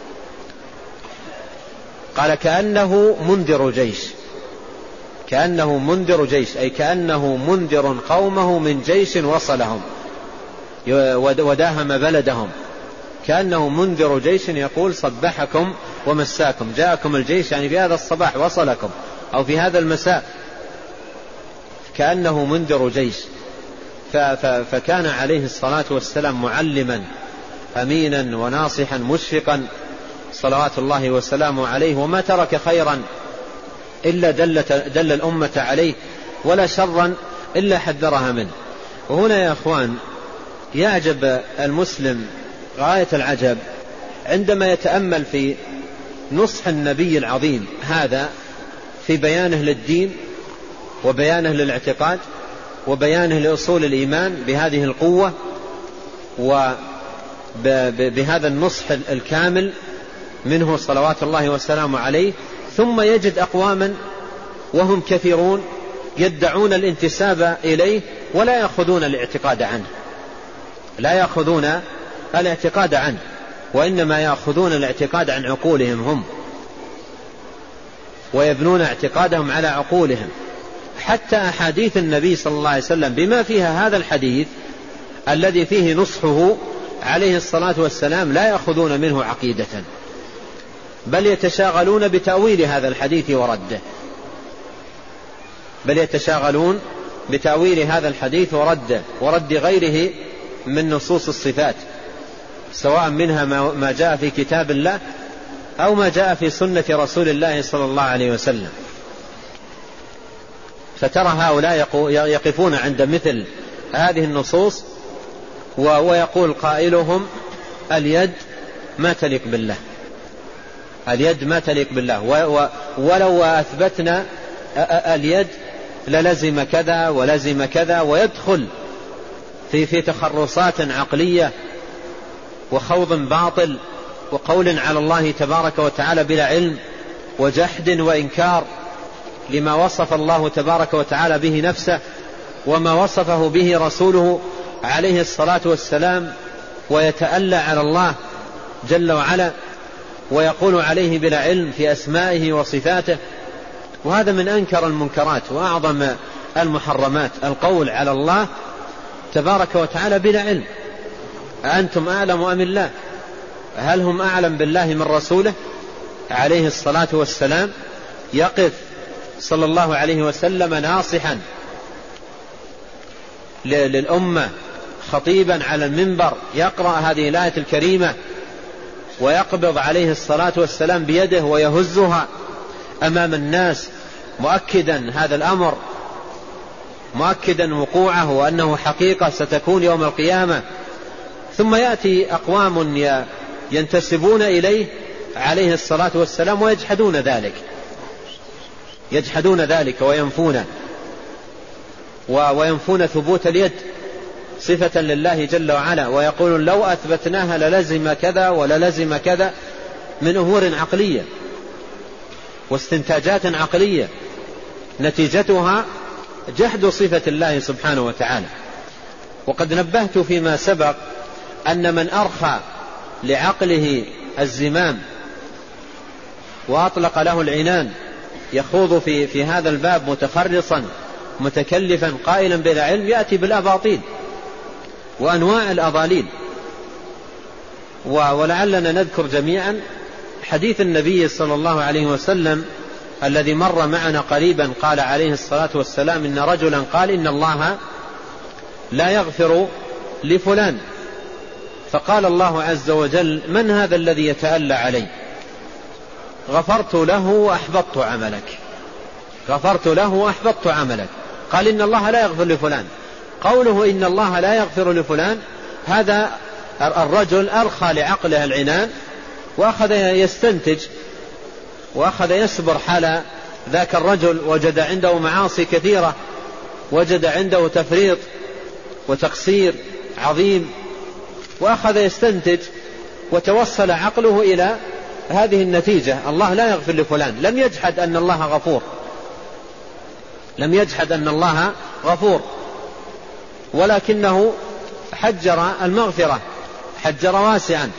قال: كأنه منذر جيش، كأنه منذر جيش، أي كأنه منذر قومه من جيش وصلهم وداهم بلدهم، كأنه منذر جيش يقول: صبحكم ومساكم، جاءكم الجيش يعني في هذا الصباح وصلكم أو في هذا المساء، كأنه منذر جيش. فكان عليه الصلاة والسلام معلما أمينا وناصحا مشفقا صلوات الله وسلامه عليه، وما ترك خيرا إلا دل الأمة عليه، ولا شرا إلا حذرها منه. وهنا يا أخوان يعجب المسلم غاية العجب عندما يتأمل في نصح النبي العظيم هذا في بيانه للدين وبيانه للاعتقاد وبيانه لأصول الإيمان بهذه القوة وبهذا النصح الكامل منه صلوات الله وسلامه عليه، ثم يجد أقواما وهم كثيرون يدعون الانتساب إليه ولا يأخذون الاعتقاد عنه، لا يأخذون الاعتقاد عنه، وإنما يأخذون الاعتقاد عن عقولهم هم، ويبنون اعتقادهم على عقولهم. حتى أحاديث النبي صلى الله عليه وسلم بما فيها هذا الحديث الذي فيه نصحه عليه الصلاة والسلام لا يأخذون منه عقيدة، بل يتشاغلون بتأويل هذا الحديث ورده، بل يتشاغلون بتأويل هذا الحديث ورد غيره من نصوص الصفات، سواء منها ما جاء في كتاب الله أو ما جاء في سنة رسول الله صلى الله عليه وسلم. فترى هؤلاء يقفون عند مثل هذه النصوص ويقول قائلهم اليد ما تليق بالله، اليد ما تليق بالله، ولو أثبتنا اليد للزم كذا ولزم كذا، ويدخل في تخرصات عقلية وخوض باطل وقول على الله تبارك وتعالى بلا علم وجحد وإنكار لما وصف الله تبارك وتعالى به نفسه وما وصفه به رسوله عليه الصلاة والسلام، ويتألى على الله جل وعلا ويقول عليه بلا علم في أسمائه وصفاته. وهذا من أنكر المنكرات وأعظم المحرمات، القول على الله تبارك وتعالى بلا علم. أنتم أعلم أم الله؟ هل هم أعلم بالله من رسوله عليه الصلاة والسلام؟ يقف صلى الله عليه وسلم ناصحا للأمة خطيبا على المنبر يقرأ هذه الآية الكريمة ويقبض عليه الصلاة والسلام بيده ويهزها أمام الناس مؤكدا هذا الأمر، مؤكدا وقوعه وأنه حقيقة ستكون يوم القيامة. ثم يأتي أقوام ينتسبون إليه عليه الصلاة والسلام ويجحدون ذلك، يجحدون ذلك وينفون ثبوت اليد صفة لله جل وعلا، ويقولون لو أثبتناها للزم كذا وللزم كذا، من أمور عقلية واستنتاجات عقلية نتيجتها جحد صفة الله سبحانه وتعالى. وقد نبهت فيما سبق أن من أرخى لعقله الزمام وأطلق له العنان يخوض في هذا الباب متخرصا متكلفا قائلا بلا علم، يأتي بالأباطيل وأنواع الأضاليل. ولعلنا نذكر جميعا حديث النبي صلى الله عليه وسلم الذي مر معنا قريبا، قال عليه الصلاة والسلام إن رجلا قال إن الله لا يغفر لفلان، فقال الله عز وجل من هذا الذي يتألى علي؟ غفرت له وأحبطت عملك، غفرت له وأحبطت عملك. قال إن الله لا يغفر لفلان. قوله إن الله لا يغفر لفلان، هذا الرجل أرخى لعقله العنان وأخذ يستنتج وأخذ يصبر حال ذاك الرجل، وجد عنده معاصي كثيرة، وجد عنده تفريط وتقصير عظيم، وأخذ يستنتج وتوصل عقله إلى هذه النتيجة: الله لا يغفر لفلان. لم يجحد أن الله غفور، لم يجحد أن الله غفور، ولكنه حجر المغفرة، حجر واسعا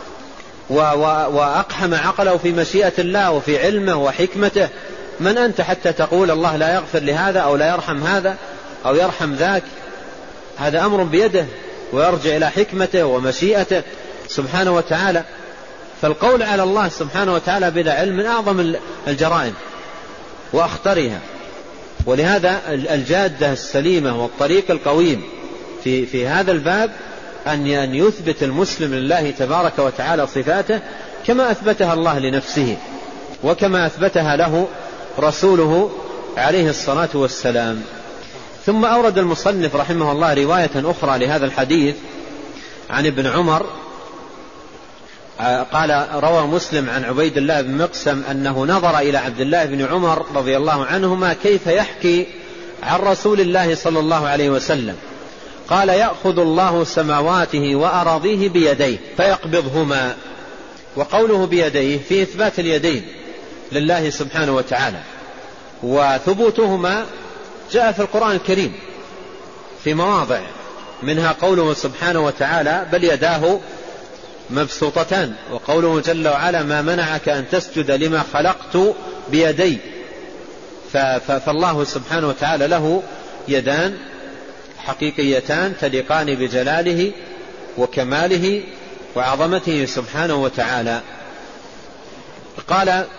وأقحم عقله في مشيئة الله وفي علمه وحكمته. من أنت حتى تقول الله لا يغفر لهذا أو لا يرحم هذا أو يرحم ذاك؟ هذا أمر بيده ويرجع إلى حكمته ومشيئته سبحانه وتعالى. فالقول على الله سبحانه وتعالى بلا علم من أعظم الجرائم وأخطرها. ولهذا الجادة السليمة والطريق القويم في هذا الباب أن يثبت المسلم لله تبارك وتعالى صفاته كما أثبتها الله لنفسه وكما أثبتها له رسوله عليه الصلاة والسلام. ثم أورد المصنف رحمه الله رواية أخرى لهذا الحديث عن ابن عمر قال: روى مسلم عن عبيد الله بن مقسم أنه نظر إلى عبد الله بن عمر رضي الله عنهما كيف يحكي عن رسول الله صلى الله عليه وسلم. قال: يأخذ الله سماواته وأراضيه بيديه فيقبضهما. وقوله بيديه في إثبات اليدين لله سبحانه وتعالى، وثبوتهما جاء في القرآن الكريم في مواضع، منها قوله سبحانه وتعالى: بل يداه مبسوطتان، وقوله جل وعلا: ما منعك أن تسجد لما خلقت بيدي. فالله سبحانه وتعالى له يدان حقيقيتان تليقان بجلاله وكماله وعظمته سبحانه وتعالى. قال: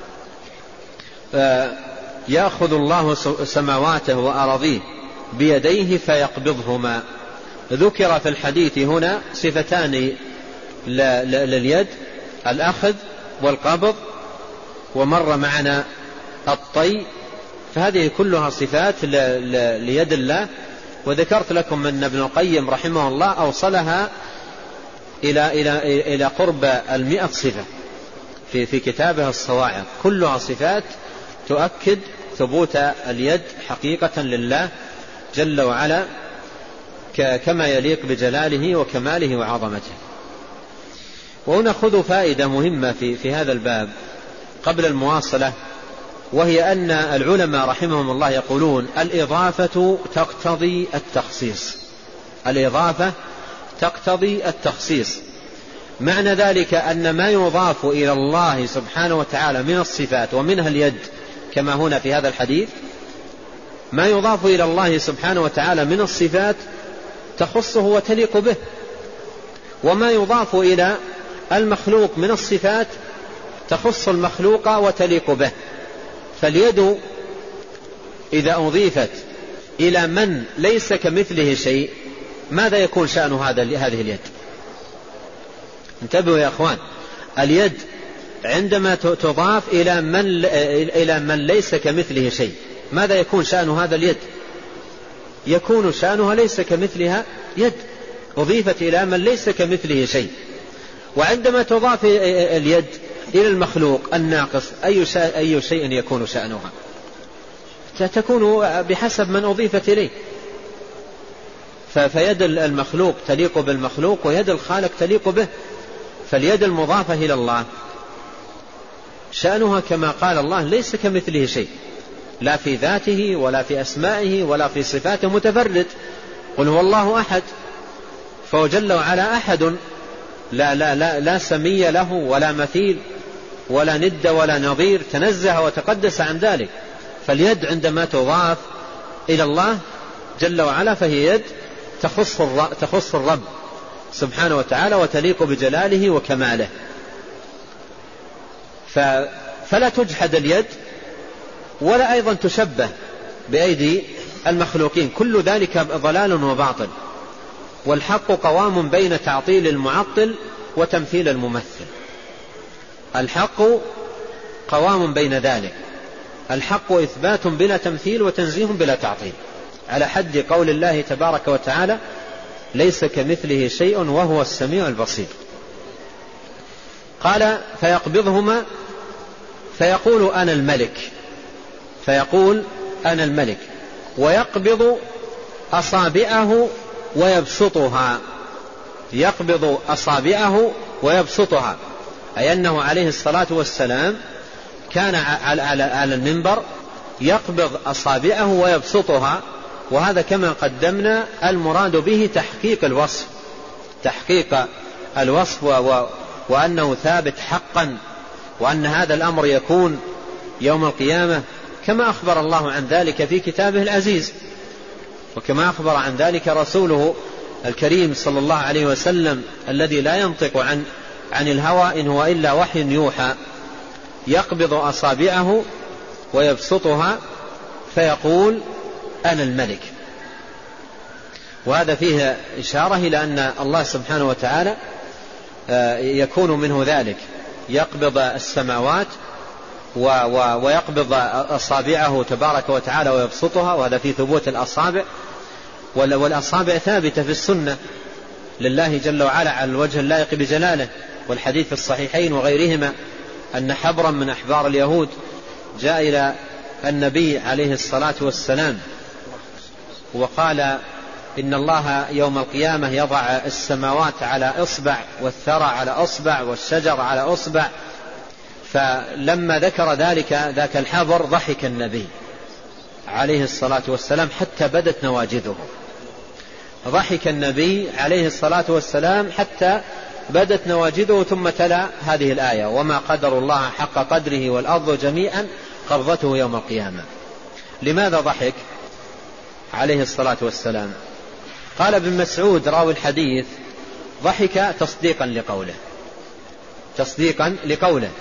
يأخذ الله سماواته وأراضيه بيديه فيقبضهما. ذكر في الحديث هنا صفتان لليد: الأخذ والقبض، ومر معنا الطي، فهذه كلها صفات ليد الله. وذكرت لكم أن ابن القيم رحمه الله أوصلها إلى قرب 100 صفة في كتابه الصواعق، كلها صفات تؤكد ثبوت اليد حقيقة لله جل وعلا كما يليق بجلاله وكماله وعظمته. ونأخذ فائدة مهمة في هذا الباب قبل المواصلة، وهي أن العلماء رحمهم الله يقولون الإضافة تقتضي التخصيص. الإضافة تقتضي التخصيص، معنى ذلك أن ما يضاف إلى الله سبحانه وتعالى من الصفات ومنها اليد كما هنا في هذا الحديث، ما يضاف إلى الله سبحانه وتعالى من الصفات تخصه وتليق به، وما يضاف إلى المخلوق من الصفات تخص المخلوق وتليق به. فاليد إذا أضيفت إلى من ليس كمثله شيء ماذا يكون شأن هذه اليد؟ انتبهوا يا أخوان، اليد عندما تضاف إلى من ليس كمثله شيء ماذا يكون شأن هذا اليد؟ يكون شأنها ليس كمثلها يد، أضيفت إلى من ليس كمثله شيء. وعندما تضاف اليد إلى المخلوق الناقص أي شيء يكون شأنها؟ تكون بحسب من أضيفت إليه. فيد المخلوق تليق بالمخلوق ويد الخالق تليق به. فاليد المضافة إلى الله شأنها كما قال الله ليس كمثله شيء، لا في ذاته ولا في أسمائه ولا في صفاته، متفرد. قل هو الله أحد، فهو جل وعلا أحد لا سمي له ولا مثيل ولا ند ولا نظير، تنزه وتقدس عن ذلك. فاليد عندما تضاف إلى الله جل وعلا فهي يد تخص الرب سبحانه وتعالى وتليق بجلاله وكماله. فلا تجحد اليد ولا أيضا تشبه بأيدي المخلوقين، كل ذلك ضلال وباطل. والحق قوام بين تعطيل المعطل وتمثيل الممثل. الحق قوام بين ذلك، الحق إثبات بلا تمثيل وتنزيه بلا تعطيل، على حد قول الله تبارك وتعالى ليس كمثله شيء وهو السميع البصير. قال فيقبضهما فيقول أنا الملك، فيقول أنا الملك، ويقبض أصابعه ويبسطها. يقبض أصابعه ويبسطها، أي أنه عليه الصلاة والسلام كان على المنبر يقبض أصابعه ويبسطها، وهذا كما قدمنا المراد به تحقيق الوصف وأنه ثابت حقا، وأن هذا الأمر يكون يوم القيامة كما أخبر الله عن ذلك في كتابه العزيز، وكما أخبر عن ذلك رسوله الكريم صلى الله عليه وسلم الذي لا ينطق عن الهوى إن هو إلا وحي يوحى. يقبض أصابعه ويبسطها فيقول أنا الملك. وهذا فيه إشارة إلى أن الله سبحانه وتعالى يكون منه ذلك، يقبض السماوات ويقبض أصابعه تبارك وتعالى ويبسطها، وهذا في ثبوت الأصابع. والأصابع ثابتة في السنة لله جل وعلا على الوجه اللائق بجلاله، والحديث في الصحيحين وغيرهما أن حبرا من أحبار اليهود جاء إلى النبي عليه الصلاة والسلام وقال إن الله يوم القيامة يضع السماوات على إصبع والثرى على إصبع والشجر على إصبع. فلما ذكر ذاك الحبر ضحك النبي عليه الصلاة والسلام حتى بدت نواجذه. ضحك النبي عليه الصلاة والسلام حتى بدت نواجذه، ثم تلا هذه الآية وما قدر الله حق قدره والأرض جميعا قبضته يوم القيامة. لماذا ضحك عليه الصلاة والسلام؟ قال ابن مسعود راوي الحديث ضحك تصديقا لقوله.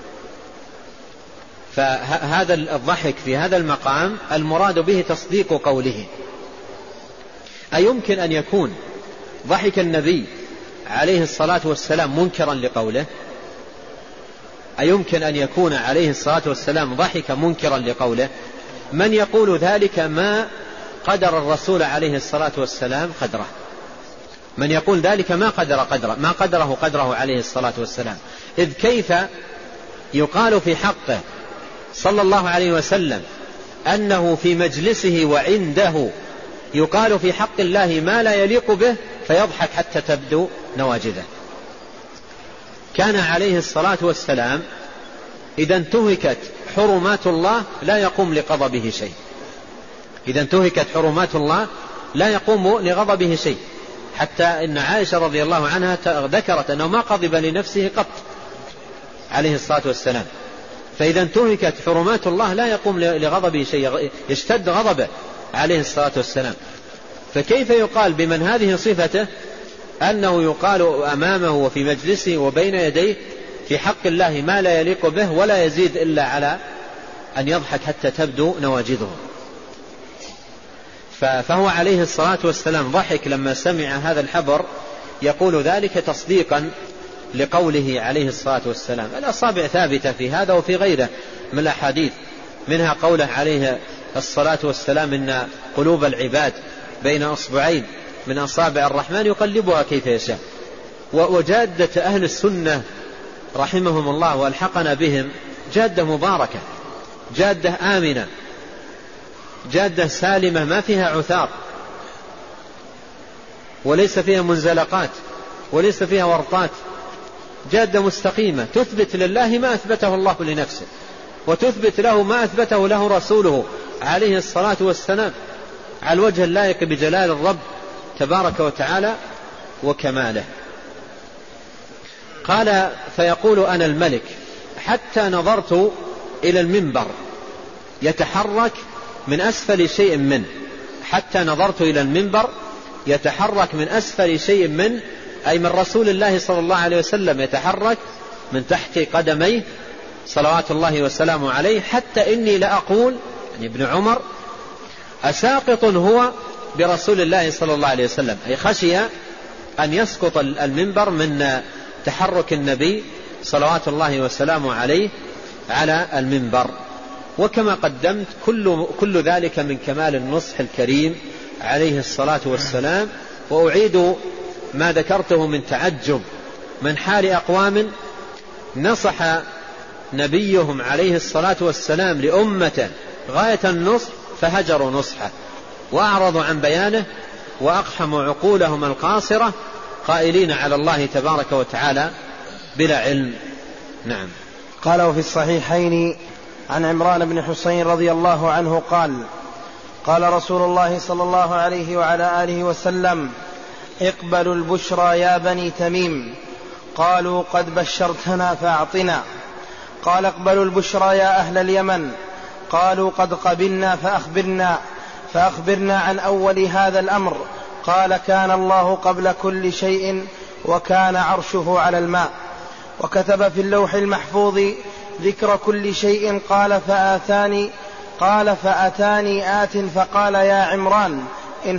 فهذا الضحك في هذا المقام المراد به تصديق قوله. أيمكن أن يكون ضحك النبي عليه الصلاة والسلام منكرا لقوله؟ أيمكن أن يكون عليه الصلاة والسلام ضحك منكرا لقوله؟ من يقول ذلك ما قدر الرسول عليه الصلاة والسلام قدره، من يقول ذلك ما قدره عليه الصلاة والسلام. إذ كيف يقال في حقه صلى الله عليه وسلم أنه في مجلسه وعنده يقال في حق الله ما لا يليق به فيضحك حتى تبدو نواجذه؟ كان عليه الصلاة والسلام إذا انتهكت حرمات الله لا يقوم لغضبه شيء، إذا انتهكت حرمات الله لا يقوم لغضبه شيء، حتى إن عائشة رضي الله عنها ذكرت أنه ما غضب لنفسه قط عليه الصلاة والسلام. فإذا انتهكت حرمات الله لا يقوم لغضبه شيء، يشتد غضبه عليه الصلاة والسلام. فكيف يقال بمن هذه صفته أنه يقال أمامه وفي مجلسه وبين يديه في حق الله ما لا يليق به ولا يزيد إلا على أن يضحك حتى تبدو نواجذه؟ فهو عليه الصلاة والسلام ضحك لما سمع هذا الحبر، يقول ذلك تصديقا لقوله عليه الصلاة والسلام. الأصابع ثابتة في هذا وفي غيره من الأحاديث، منها قوله عليه الصلاة والسلام إن قلوب العباد بين أصبعين من أصابع الرحمن يقلبها كيف يشاء. وجادة أهل السنة رحمهم الله والحقنا بهم جادة مباركة، جادة آمنة، جادة سالمة ما فيها عثار وليس فيها منزلقات وليس فيها ورطات، جادة مستقيمة تثبت لله ما أثبته الله لنفسه وتثبت له ما أثبته له رسوله عليه الصلاة والسلام على الوجه اللائق بجلال الرب تبارك وتعالى وكماله. قال فيقول أنا الملك حتى نظرت إلى المنبر يتحرك من أسفل شيء منه، حتى نظرت إلى المنبر يتحرك من أسفل شيء منه، أي من رسول الله صلى الله عليه وسلم، يتحرك من تحت قدميه صلوات الله وسلامه عليه، حتى إني لأقول يعني ابن عمر أساقط هو برسول الله صلى الله عليه وسلم، أي خشي أن يسقط المنبر من تحرك النبي صلوات الله وسلامه عليه على المنبر. وكما قدمت كل ذلك من كمال النصح الكريم عليه الصلاة والسلام. وأعيد ما ذكرته من تعجب من حال أقوام نصح نبيهم عليه الصلاة والسلام لأمته غاية النصح فهجروا نصحه وأعرضوا عن بيانه وأقحموا عقولهم القاصرة قائلين على الله تبارك وتعالى بلا علم. نعم. قال وفي الصحيحين عن عمران بن حسين رضي الله عنه قال قال رسول الله صلى الله عليه وعلى آله وسلم اقبلوا البشرى يا بني تميم. قالوا قد بشرتنا فأعطنا. قال اقبلوا البشرى يا أهل اليمن. قالوا قد قبلنا فأخبرنا عن أول هذا الأمر. قال كان الله قبل كل شيء وكان عرشه على الماء، وكتب في اللوح المحفوظ ذكر كل شيء. قال فأتاني آت فقال يا عمران إن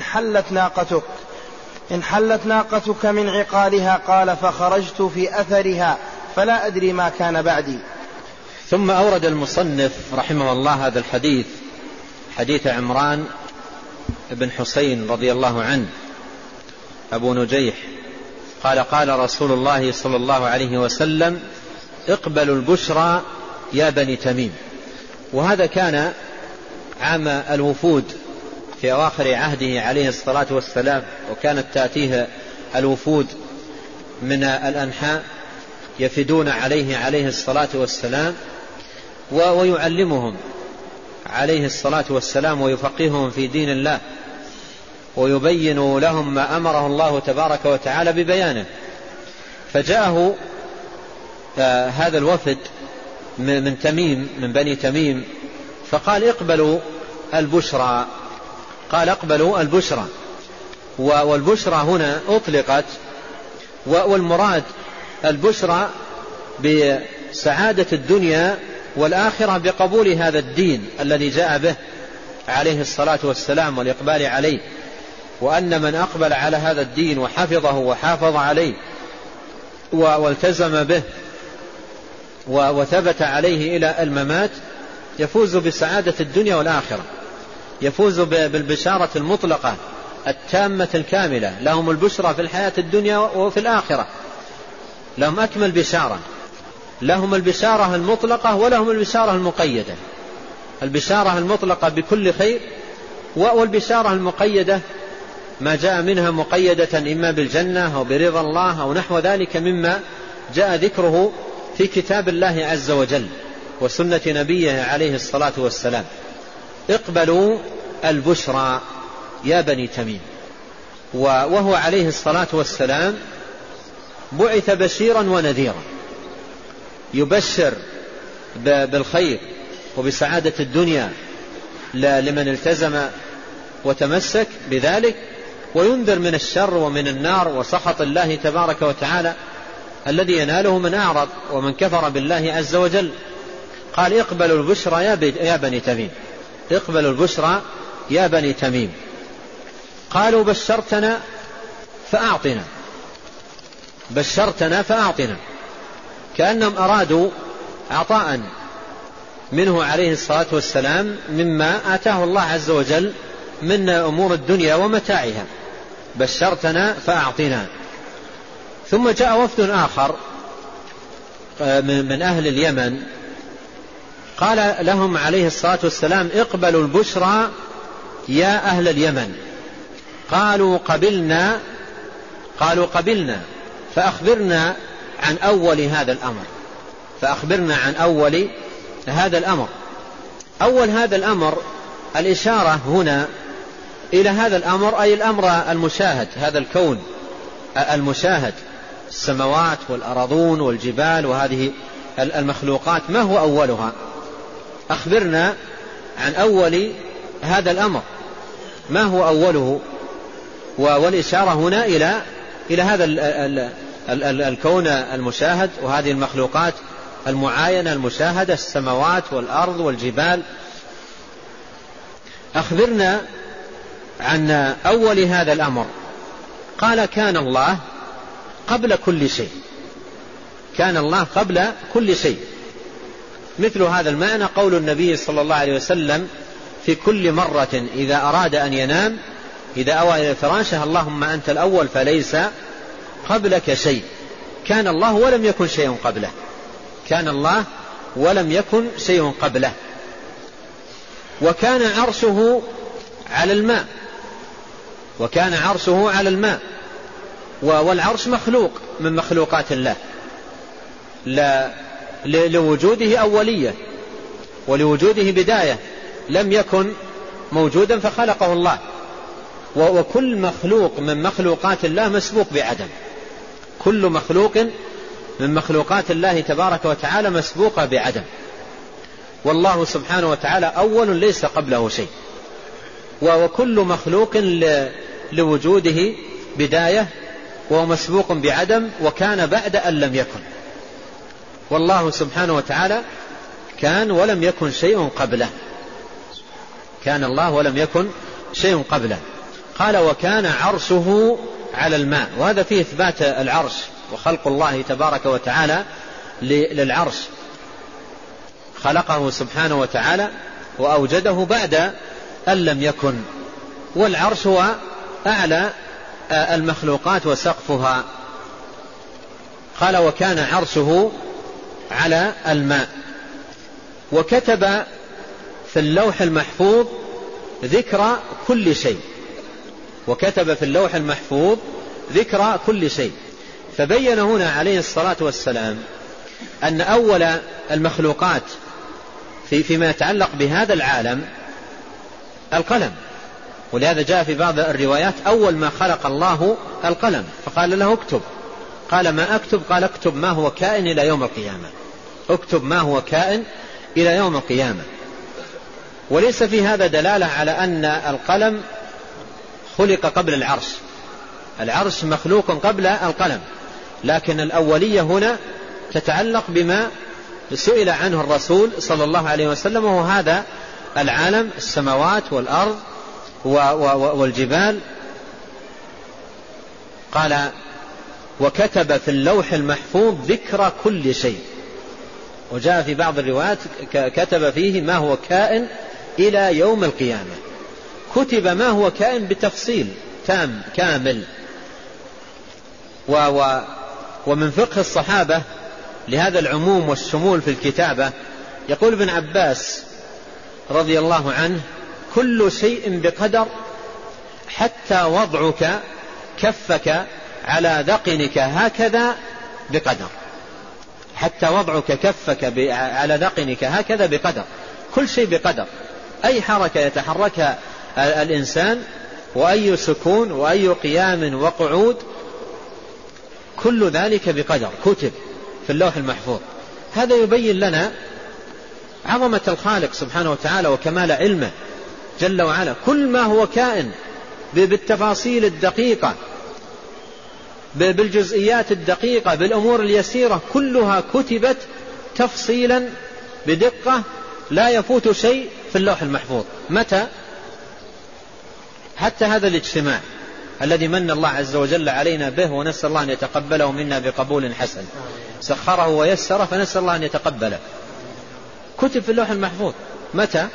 حلت ناقتك من عقالها. قال فخرجت في أثرها فلا أدري ما كان بعدي. ثم أورد المصنف رحمه الله هذا الحديث، حديث عمران بن حسين رضي الله عنه أبو نجيح قال قال رسول الله صلى الله عليه وسلم اقبلوا البشرى يا بني تميم. وهذا كان عام الوفود في أواخر عهده عليه الصلاة والسلام، وكانت تأتيه الوفود من الأنحاء يفدون عليه الصلاة والسلام ويعلمهم عليه الصلاة والسلام ويفقههم في دين الله ويبين لهم ما أمره الله تبارك وتعالى ببيانه. فجاءه هذا الوفد من تميم من بني تميم فقال اقبلوا البشرى. قال اقبلوا البشرى، والبشرى هنا أطلقت، والمراد البشرى بسعادة الدنيا والآخرة بقبول هذا الدين الذي جاء به عليه الصلاة والسلام والإقبال عليه، وأن من أقبل على هذا الدين وحفظه وحافظ عليه والتزم به وثبت عليه إلى الممات يفوز بسعادة الدنيا والآخرة، يفوز بالبشارة المطلقة التامة الكاملة. لهم البشرى في الحياة الدنيا وفي الآخرة، لهم أكمل بشارة، لهم البشارة المطلقة ولهم البشارة المقيدة. البشارة المطلقة بكل خير، والبشارة المقيدة ما جاء منها مقيدة إما بالجنة أو برضا الله أو نحو ذلك مما جاء ذكره في كتاب الله عز وجل وسنة نبيه عليه الصلاة والسلام. اقبلوا البشرى يا بني تميم. وهو عليه الصلاة والسلام بعث بشيرا ونذيرا، يبشر بالخير وبسعادة الدنيا لمن التزم وتمسك بذلك، وينذر من الشر ومن النار وسخط الله تبارك وتعالى الذي يناله من أعرض ومن كفر بالله عز وجل. قال اقبلوا البشرى يا بني تميم، اقبلوا البشرى يا بني تميم. قالوا بشرتنا فأعطنا، بشرتنا فأعطنا، كأنهم أرادوا عطاء منه عليه الصلاة والسلام مما آتاه الله عز وجل من أمور الدنيا ومتاعها. بشرتنا فأعطنا. ثم جاء وفد آخر من أهل اليمن قال لهم عليه الصلاة والسلام اقبلوا البشرى يا أهل اليمن. قالوا قبلنا فأخبرنا عن أول هذا الأمر، فأخبرنا عن أول هذا الأمر. أول هذا الأمر الإشارة هنا إلى هذا الأمر أي الأمر المشاهد، هذا الكون المشاهد، السماوات والأرضون والجبال وهذه المخلوقات، ما هو أولها؟ أخبرنا عن أول هذا الأمر، ما هو أوله؟ والإشارة هنا إلى هذا الكون المشاهد وهذه المخلوقات المعاينة المشاهدة، السماوات والأرض والجبال. أخبرنا عن أول هذا الأمر. قال كان الله قبل كل شيء، كان الله قبل كل شيء. مثل هذا المعنى قول النبي صلى الله عليه وسلم في كل مرة إذا أراد أن ينام إذا أوى إلى فراشه اللهم أنت الأول فليس قبلك شيء. كان الله ولم يكن شيء قبله، كان الله ولم يكن شيء قبله. وكان عرشه على الماء، وكان عرشه على الماء. والعرش مخلوق من مخلوقات الله لوجوده أولية ولوجوده بداية، لم يكن موجودا فخلقه الله. وكل مخلوق من مخلوقات الله مسبوق بعدم، كل مخلوق من مخلوقات الله تبارك وتعالى مسبوقة بعدم. والله سبحانه وتعالى أول ليس قبله شيء، وكل مخلوق لوجوده بداية وهو مسبوق بعدم، وكان بعد أن لم يكن. والله سبحانه وتعالى كان ولم يكن شيء قبله، كان الله ولم يكن شيء قبله. قال وكان عرشه على الماء، وهذا فيه إثبات العرش وخلق الله تبارك وتعالى للعرش، خلقه سبحانه وتعالى وأوجده بعد أن لم يكن. والعرش هو أعلى المخلوقات وسقفها. قال وكان عرشه على الماء. وكتب في اللوح المحفوظ ذكر كل شيء، وكتب في اللوح المحفوظ ذكر كل شيء. فبين هنا عليه الصلاة والسلام أن أول المخلوقات فيما يتعلق بهذا العالم القلم، ولهذا جاء في بعض الروايات أول ما خلق الله القلم، فقال له اكتب. قال ما أكتب؟ قال اكتب ما هو كائن إلى يوم القيامة، اكتب ما هو كائن إلى يوم القيامة. وليس في هذا دلالة على أن القلم خلق قبل العرش، العرش مخلوق قبل القلم، لكن الأولية هنا تتعلق بما سئل عنه الرسول صلى الله عليه وسلم، وهو هذا العالم، السماوات والأرض والجبال. قال وكتب في اللوح المحفوظ ذكر كل شيء، وجاء في بعض الروايات كتب فيه ما هو كائن إلى يوم القيامة. كتب ما هو كائن بتفصيل تام كامل. ومن فقه الصحابة لهذا العموم والشمول في الكتابة يقول ابن عباس رضي الله عنه: كل شيء بقدر حتى وضعك كفك على ذقنك هكذا بقدر. حتى وضعك كفك على ذقنك هكذا بقدر. كل شيء بقدر. أي حركة يتحركها الإنسان وأي سكون وأي قيام وقعود كل ذلك بقدر كتب في اللوح المحفوظ. هذا يبين لنا عظمة الخالق سبحانه وتعالى وكمال علمه جل وعلا. كل ما هو كائن بالتفاصيل الدقيقة بالجزئيات الدقيقة بالأمور اليسيرة كلها كتبت تفصيلا بدقة لا يفوت شيء في اللوح المحفوظ. متى؟ حتى هذا الاجتماع الذي من الله عز وجل علينا به ونسأل الله أن يتقبله منا بقبول حسن، سخره ويسره فنسأل الله أن يتقبله، كتب في اللوح المحفوظ. متى؟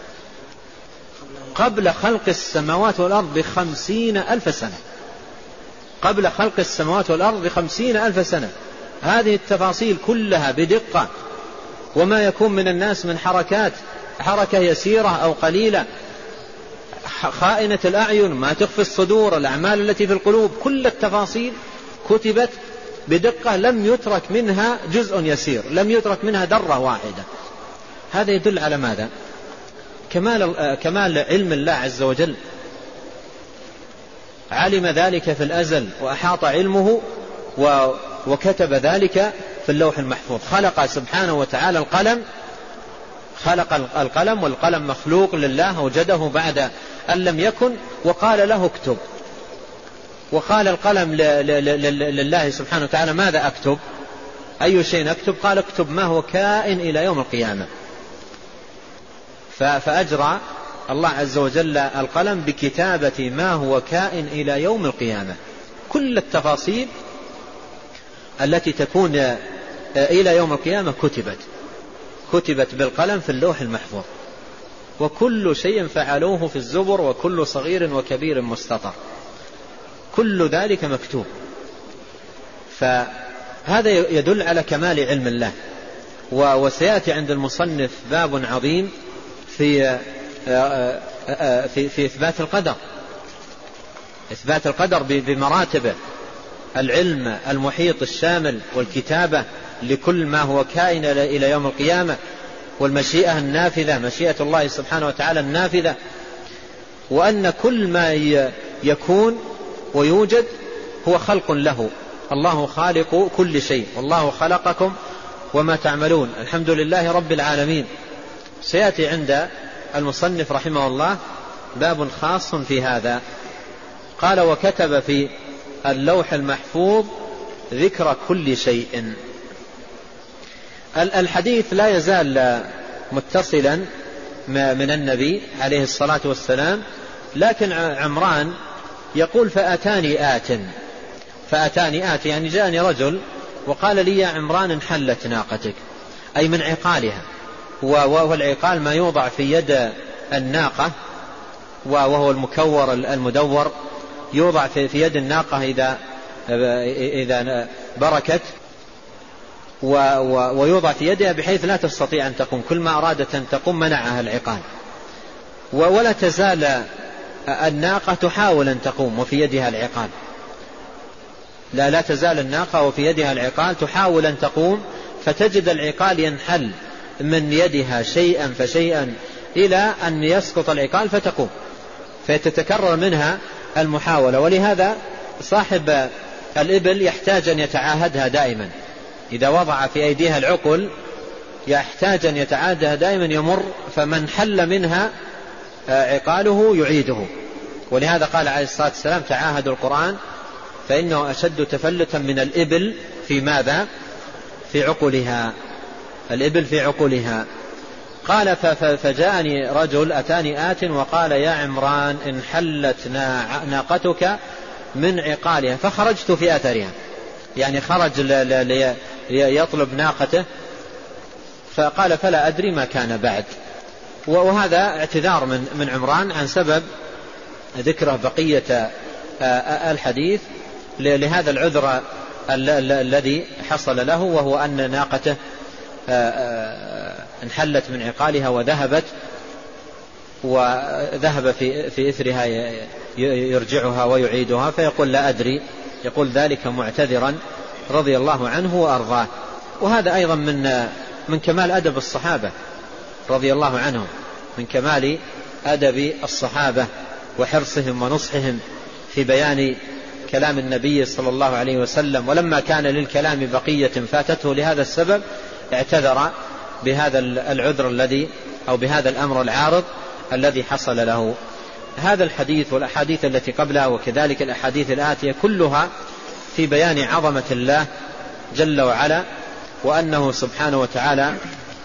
قبل خلق السماوات والأرض ب50,000 سنة. قبل خلق السماوات والأرض ب50,000 سنة. هذه التفاصيل كلها بدقة، وما يكون من الناس من حركة يسيرة أو قليلة، خائنة الأعين، ما تخفي الصدور، الأعمال التي في القلوب، كل التفاصيل كتبت بدقة لم يترك منها جزء يسير، لم يترك منها ذرة واحدة. هذا يدل على ماذا؟ كمال علم الله عز وجل. علم ذلك في الأزل وأحاط علمه وكتب ذلك في اللوح المحفوظ. خلق سبحانه وتعالى القلم، خلق القلم والقلم مخلوق لله، وجده بعد أن لم يكن وقال له اكتب. وقال القلم لله سبحانه وتعالى ماذا أكتب؟ أي شيء أكتب؟ قال اكتب ما هو كائن إلى يوم القيامة. فأجرى الله عز وجل القلم بكتابة ما هو كائن إلى يوم القيامة. كل التفاصيل التي تكون إلى يوم القيامة كتبت بالقلم في اللوح المحفوظ. وكل شيء فعلوه في الزبر، وكل صغير وكبير مستطر، كل ذلك مكتوب. فهذا يدل على كمال علم الله. وسيأتي عند المصنف باب عظيم في إثبات القدر، إثبات القدر بمراتبه، العلم المحيط الشامل والكتابة لكل ما هو كائن إلى يوم القيامة، والمشيئة النافذة، مشيئة الله سبحانه وتعالى النافذة، وأن كل ما يكون ويوجد هو خلق له. الله خالق كل شيء، والله خلقكم وما تعملون، الحمد لله رب العالمين. سيأتي عند المصنف رحمه الله باب خاص في هذا. قال: وكتب في اللوح المحفوظ ذكر كل شيء. الحديث لا يزال متصلا من النبي عليه الصلاة والسلام، لكن عمران يقول: فأتاني آت يعني جاءني رجل وقال لي: يا عمران انحلت ناقتك، أي من عقالها. والعقال ما يوضع في يد الناقة، وهو المكور المدور، يوضع في يد الناقة إذا بركت، ويوضع في يدها بحيث لا تستطيع أن تقوم، كل ما أرادت أن تقوم منعها العقال. ولا تزال الناقة تحاول أن تقوم وفي يدها العقال، لا تزال الناقة وفي يدها العقال تحاول أن تقوم، فتجد العقال ينحل من يدها شيئا فشيئا إلى أن يسقط العقال فتقوم، فتتكرر منها المحاولة. ولهذا صاحب الإبل يحتاج أن يتعاهدها دائما، إذا وضع في أيديها العقل يحتاج أن يتعاهدها دائما، يمر فمن حل منها عقاله يعيده. ولهذا قال عليه الصلاة والسلام: تعاهدوا القرآن فإنه أشد تفلتا من الإبل في ماذا؟ في عقلها، الإبل في عقلها. قال: فجاءني رجل أتاني آت وقال: يا عمران انحلت ناقتك من عقالها، فخرجت في أثرها، يعني خرج يطلب ناقته، فقال فلا أدري ما كان بعد. وهذا اعتذار من عمران عن سبب ذكره بقية الحديث لهذا العذر الذي حصل له، وهو أن ناقته انحلت من عقالها وذهب في إثرها يرجعها ويعيدها، فيقول لا أدري، يقول ذلك معتذرا رضي الله عنه وأرضاه. وهذا أيضا من كمال أدب الصحابة رضي الله عنهم، من كمال أدب الصحابة وحرصهم ونصحهم في بيان كلام النبي صلى الله عليه وسلم. ولما كان للكلام بقية فاتته لهذا السبب اعتذر بهذا العذر الذي أو بهذا الأمر العارض الذي حصل له. هذا الحديث والأحاديث التي قبلها وكذلك الأحاديث الآتية كلها في بيان عظمة الله جل وعلا، وأنه سبحانه وتعالى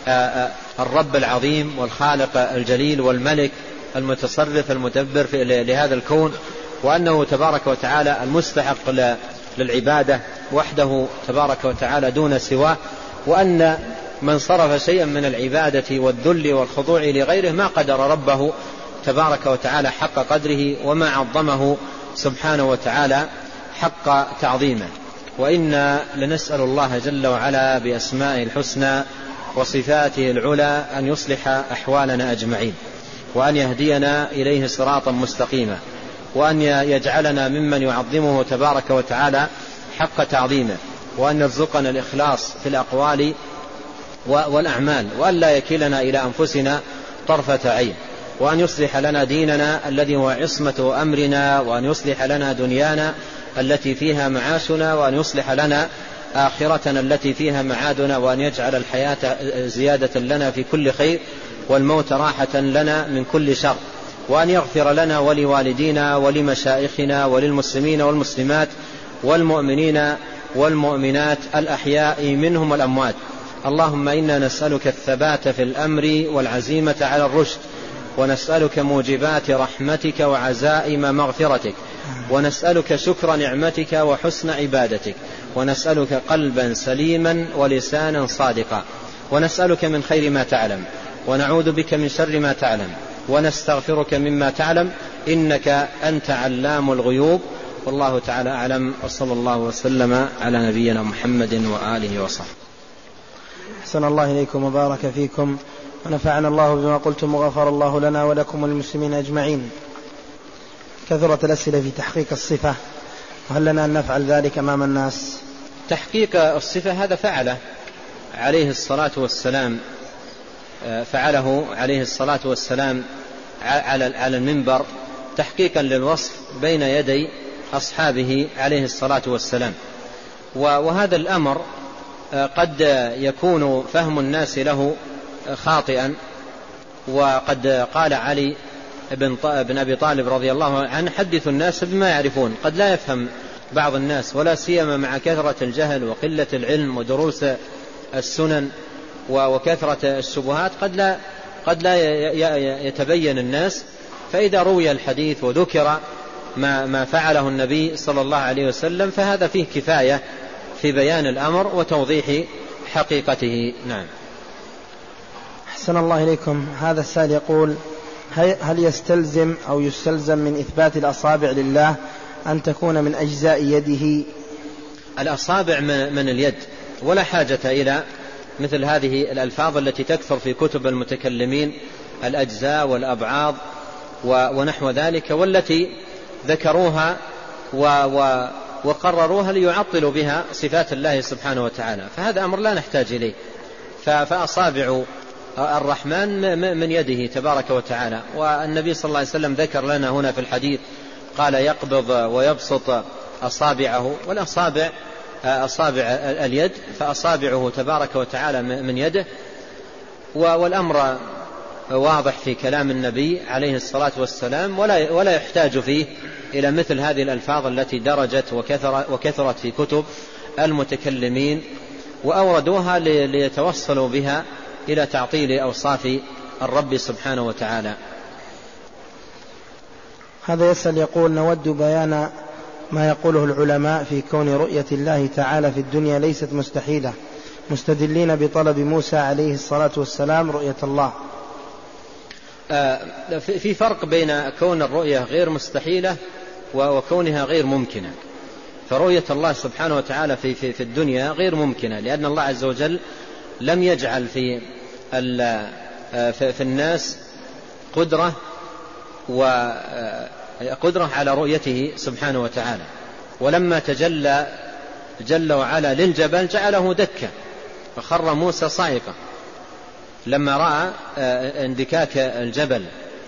الرب العظيم والخالق الجليل والملك المتصرف المدبر لهذا الكون، وأنه تبارك وتعالى المستحق للعبادة وحده تبارك وتعالى دون سواه، وأن من صرف شيئا من العبادة والذل والخضوع لغيره ما قدر ربه تبارك وتعالى حق قدره وما عظمه سبحانه وتعالى حق تعظيمه. وإنا لنسأل الله جل وعلا بأسمائه الحسنى وصفاته العلى أن يصلح أحوالنا أجمعين، وأن يهدينا إليه صراطا مستقيما، وأن يجعلنا ممن يعظمه تبارك وتعالى حق تعظيمه، وأن يرزقنا الإخلاص في الأقوال والأعمال، وأن لا يكلنا إلى أنفسنا طرفة عين، وأن يصلح لنا ديننا الذي هو عصمة أمرنا، وأن يصلح لنا دنيانا التي فيها معاشنا، وأن يصلح لنا آخرتنا التي فيها معادنا، وأن يجعل الحياة زيادة لنا في كل خير والموت راحة لنا من كل شر، وأن يغفر لنا ولوالدينا ولمشائخنا وللمسلمين والمسلمات والمؤمنين والمؤمنات الأحياء منهم والأموات. اللهم إنا نسألك الثبات في الأمر والعزيمة على الرشد، ونسألك موجبات رحمتك وعزائم مغفرتك، ونسألك شكر نعمتك وحسن عبادتك، ونسألك قلبا سليما ولسانا صادقا، ونسألك من خير ما تعلم، ونعوذ بك من شر ما تعلم، ونستغفرك مما تعلم، إنك أنت علام الغيوب. والله تعالى أعلم، وصلى الله وسلم على نبينا محمد وآله وصحبه. أحسن الله إليكم وبارك فيكم، ونفعنا الله بما قلتم، وغفر الله لنا ولكم وللمسلمين أجمعين. كثرت الأسئلة في تحقيق الصفة، وهل لنا أن نفعل ذلك أمام الناس؟ تحقيق الصفة هذا فعله عليه الصلاة والسلام على المنبر تحقيقا للوصف بين يدي أصحابه عليه الصلاة والسلام. وهذا الأمر قد يكون فهم الناس له خاطئا، وقد قال علي بن أبي طالب رضي الله عنه حدثوا الناس بما يعرفون. قد لا يفهم بعض الناس، ولا سيما مع كثرة الجهل وقلة العلم ودروس السنن وكثرة الشبهات، قد لا يتبين الناس. فإذا روي الحديث وذكر ما فعله النبي صلى الله عليه وسلم فهذا فيه كفاية في بيان الأمر وتوضيح حقيقته. نعم. أحسن الله إليكم. هذا السائل يقول: هل يستلزم أو يستلزم من إثبات الأصابع لله أن تكون من أجزاء يده؟ الأصابع من اليد، ولا حاجة إلى مثل هذه الألفاظ التي تكثر في كتب المتكلمين، الأجزاء والأبعاض ونحو ذلك، والتي ذكروها وقرروها ليعطلوا بها صفات الله سبحانه وتعالى. فهذا أمر لا نحتاج إليه. فأصابع الرحمن من يده تبارك وتعالى. والنبي صلى الله عليه وسلم ذكر لنا هنا في الحديث قال يقبض ويبسط أصابعه، والأصابع أصابع اليد، فأصابعه تبارك وتعالى من يده. والأمر واضح في كلام النبي عليه الصلاة والسلام، ولا يحتاج فيه إلى مثل هذه الألفاظ التي درجت وكثرت في كتب المتكلمين وأوردوها ليتوصلوا بها إلى تعطيل أوصاف الرب سبحانه وتعالى. هذا يسأل يقول: نود بيان ما يقوله العلماء في كون رؤية الله تعالى في الدنيا ليست مستحيلة، مستدلين بطلب موسى عليه الصلاة والسلام رؤية الله. في فرق بين كون الرؤية غير مستحيلة وكونها غير ممكنة. فرؤية الله سبحانه وتعالى في الدنيا غير ممكنة، لأن الله عز وجل لم يجعل في الناس قدرة على رؤيته سبحانه وتعالى. ولما تجلى جل وعلا للجبل جعله دكا فخر موسى صاعقا لما رأى اندكاك الجبل.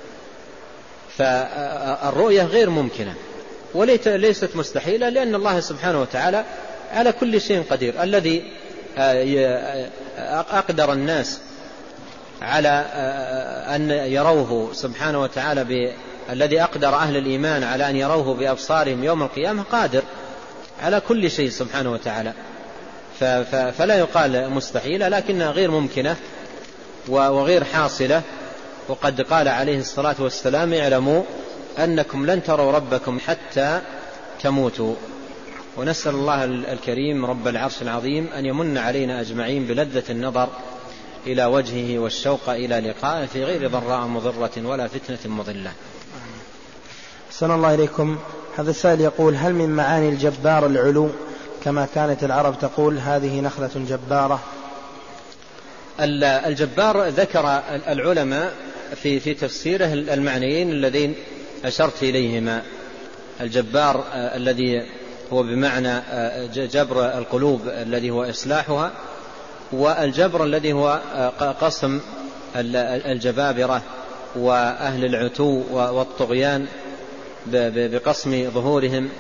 فالرؤية غير ممكنة وليست مستحيلة، لأن الله سبحانه وتعالى على كل شيء قدير. الذي أقدر الناس على أن يروه سبحانه وتعالى الذي أقدر أهل الإيمان على أن يروه بأبصارهم يوم القيامة قادر على كل شيء سبحانه وتعالى. فلا يقال مستحيلة، لكنها غير ممكنة وغير حاصلة. وقد قال عليه الصلاة والسلام: اعلموا أنكم لن تروا ربكم حتى تموتوا. ونسأل الله الكريم رب العرش العظيم أن يمن علينا أجمعين بلذة النظر إلى وجهه والشوق إلى لقائه في غير ضراء مضرة ولا فتنة مضلة. أحسن الله إليكم. هذا السائل يقول: هل من معاني الجبار العلو كما كانت العرب تقول هذه نخلة جبارة؟ الجبار ذكر العلماء في تفسيره المعنيين اللذين أشرت إليهما: الجبار الذي هو بمعنى جبر القلوب الذي هو إصلاحها، والجبر الذي هو قسم الجبابرة وأهل العتو والطغيان بقسم ظهورهم،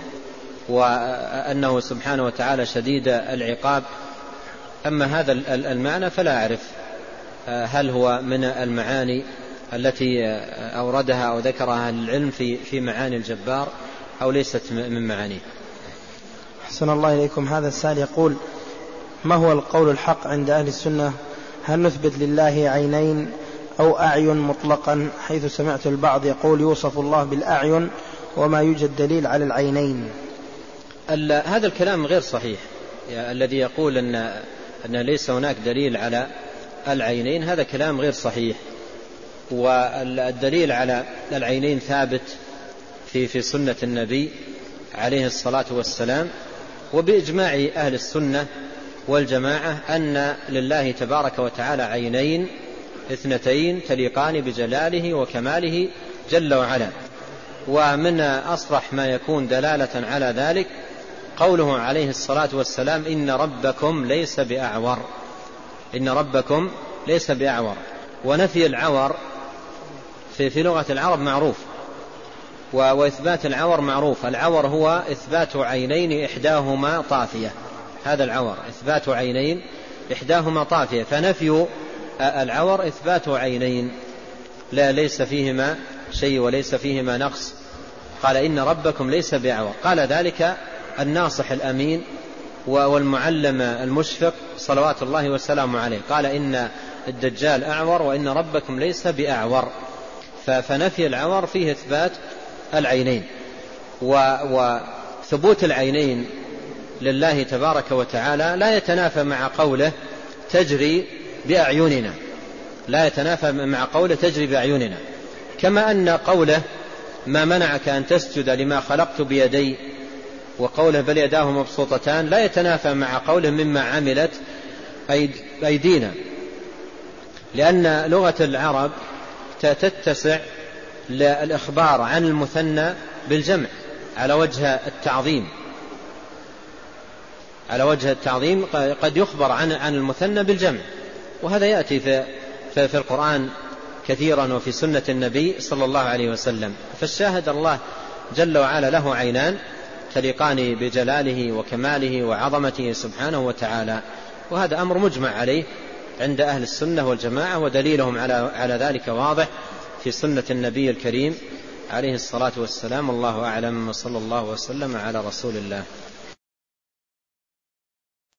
وأنه سبحانه وتعالى شديد العقاب. أما هذا المعنى فلا أعرف هل هو من المعاني التي أوردها أو ذكرها العلم في معاني الجبار أو ليست من معانيه. أحسن الله إليكم. هذا السائل يقول: ما هو القول الحق عند أهل السنة؟ هل نثبت لله عينين أو أعين مطلقا، حيث سمعت البعض يقول يوصف الله بالأعين وما يوجد دليل على العينين؟ هذا الكلام غير صحيح. الذي يقول أن ليس هناك دليل على العينين هذا كلام غير صحيح. والدليل على العينين ثابت في سنة النبي عليه الصلاة والسلام، وبإجماع أهل السنة والجماعة أن لله تبارك وتعالى عينين اثنتين تليقان بجلاله وكماله جل وعلا. ومن أصرح ما يكون دلالة على ذلك قوله عليه الصلاة والسلام: إن ربكم ليس بأعور. إن ربكم ليس بأعور. ونفي العور في لغة العرب معروف، وإثبات العور معروف. العور هو إثبات عينين إحداهما طافية. هذا العور إثبات عينين إحداهما طافية. فنفي العور إثبات عينين ليس فيهما شيء وليس فيهما نقص. قال: إن ربكم ليس بأعور. قال ذلك الناصح الأمين والمعلم المشفق صلوات الله وسلامه عليه، قال: إن الدجال أعور وإن ربكم ليس بأعور. فنفي العور فيه إثبات العينين. وثبوت العينين لله تبارك وتعالى لا يتنافى مع قوله تجري بأعيننا، لا يتنافى مع قوله تجري بأعيننا. كما أن قوله ما منعك أن تسجد لما خلقت بيدي، وقوله بل يداه مبسوطتان، لا يتنافى مع قوله مما عملت أيدينا، لأن لغة العرب تتسع للإخبار عن المثنى بالجمع على وجه التعظيم. على وجه التعظيم قد يخبر عن المثنى بالجمع، وهذا يأتي في القرآن كثيرا وفي سنة النبي صلى الله عليه وسلم. فالشاهد الله جل وعلا له عينان تليقان بجلاله وكماله وعظمته سبحانه وتعالى، وهذا أمر مجمع عليه عند أهل السنة والجماعة، ودليلهم على ذلك واضح في سنة النبي الكريم عليه الصلاة والسلام. الله أعلم، وصلى الله وسلم على رسول الله.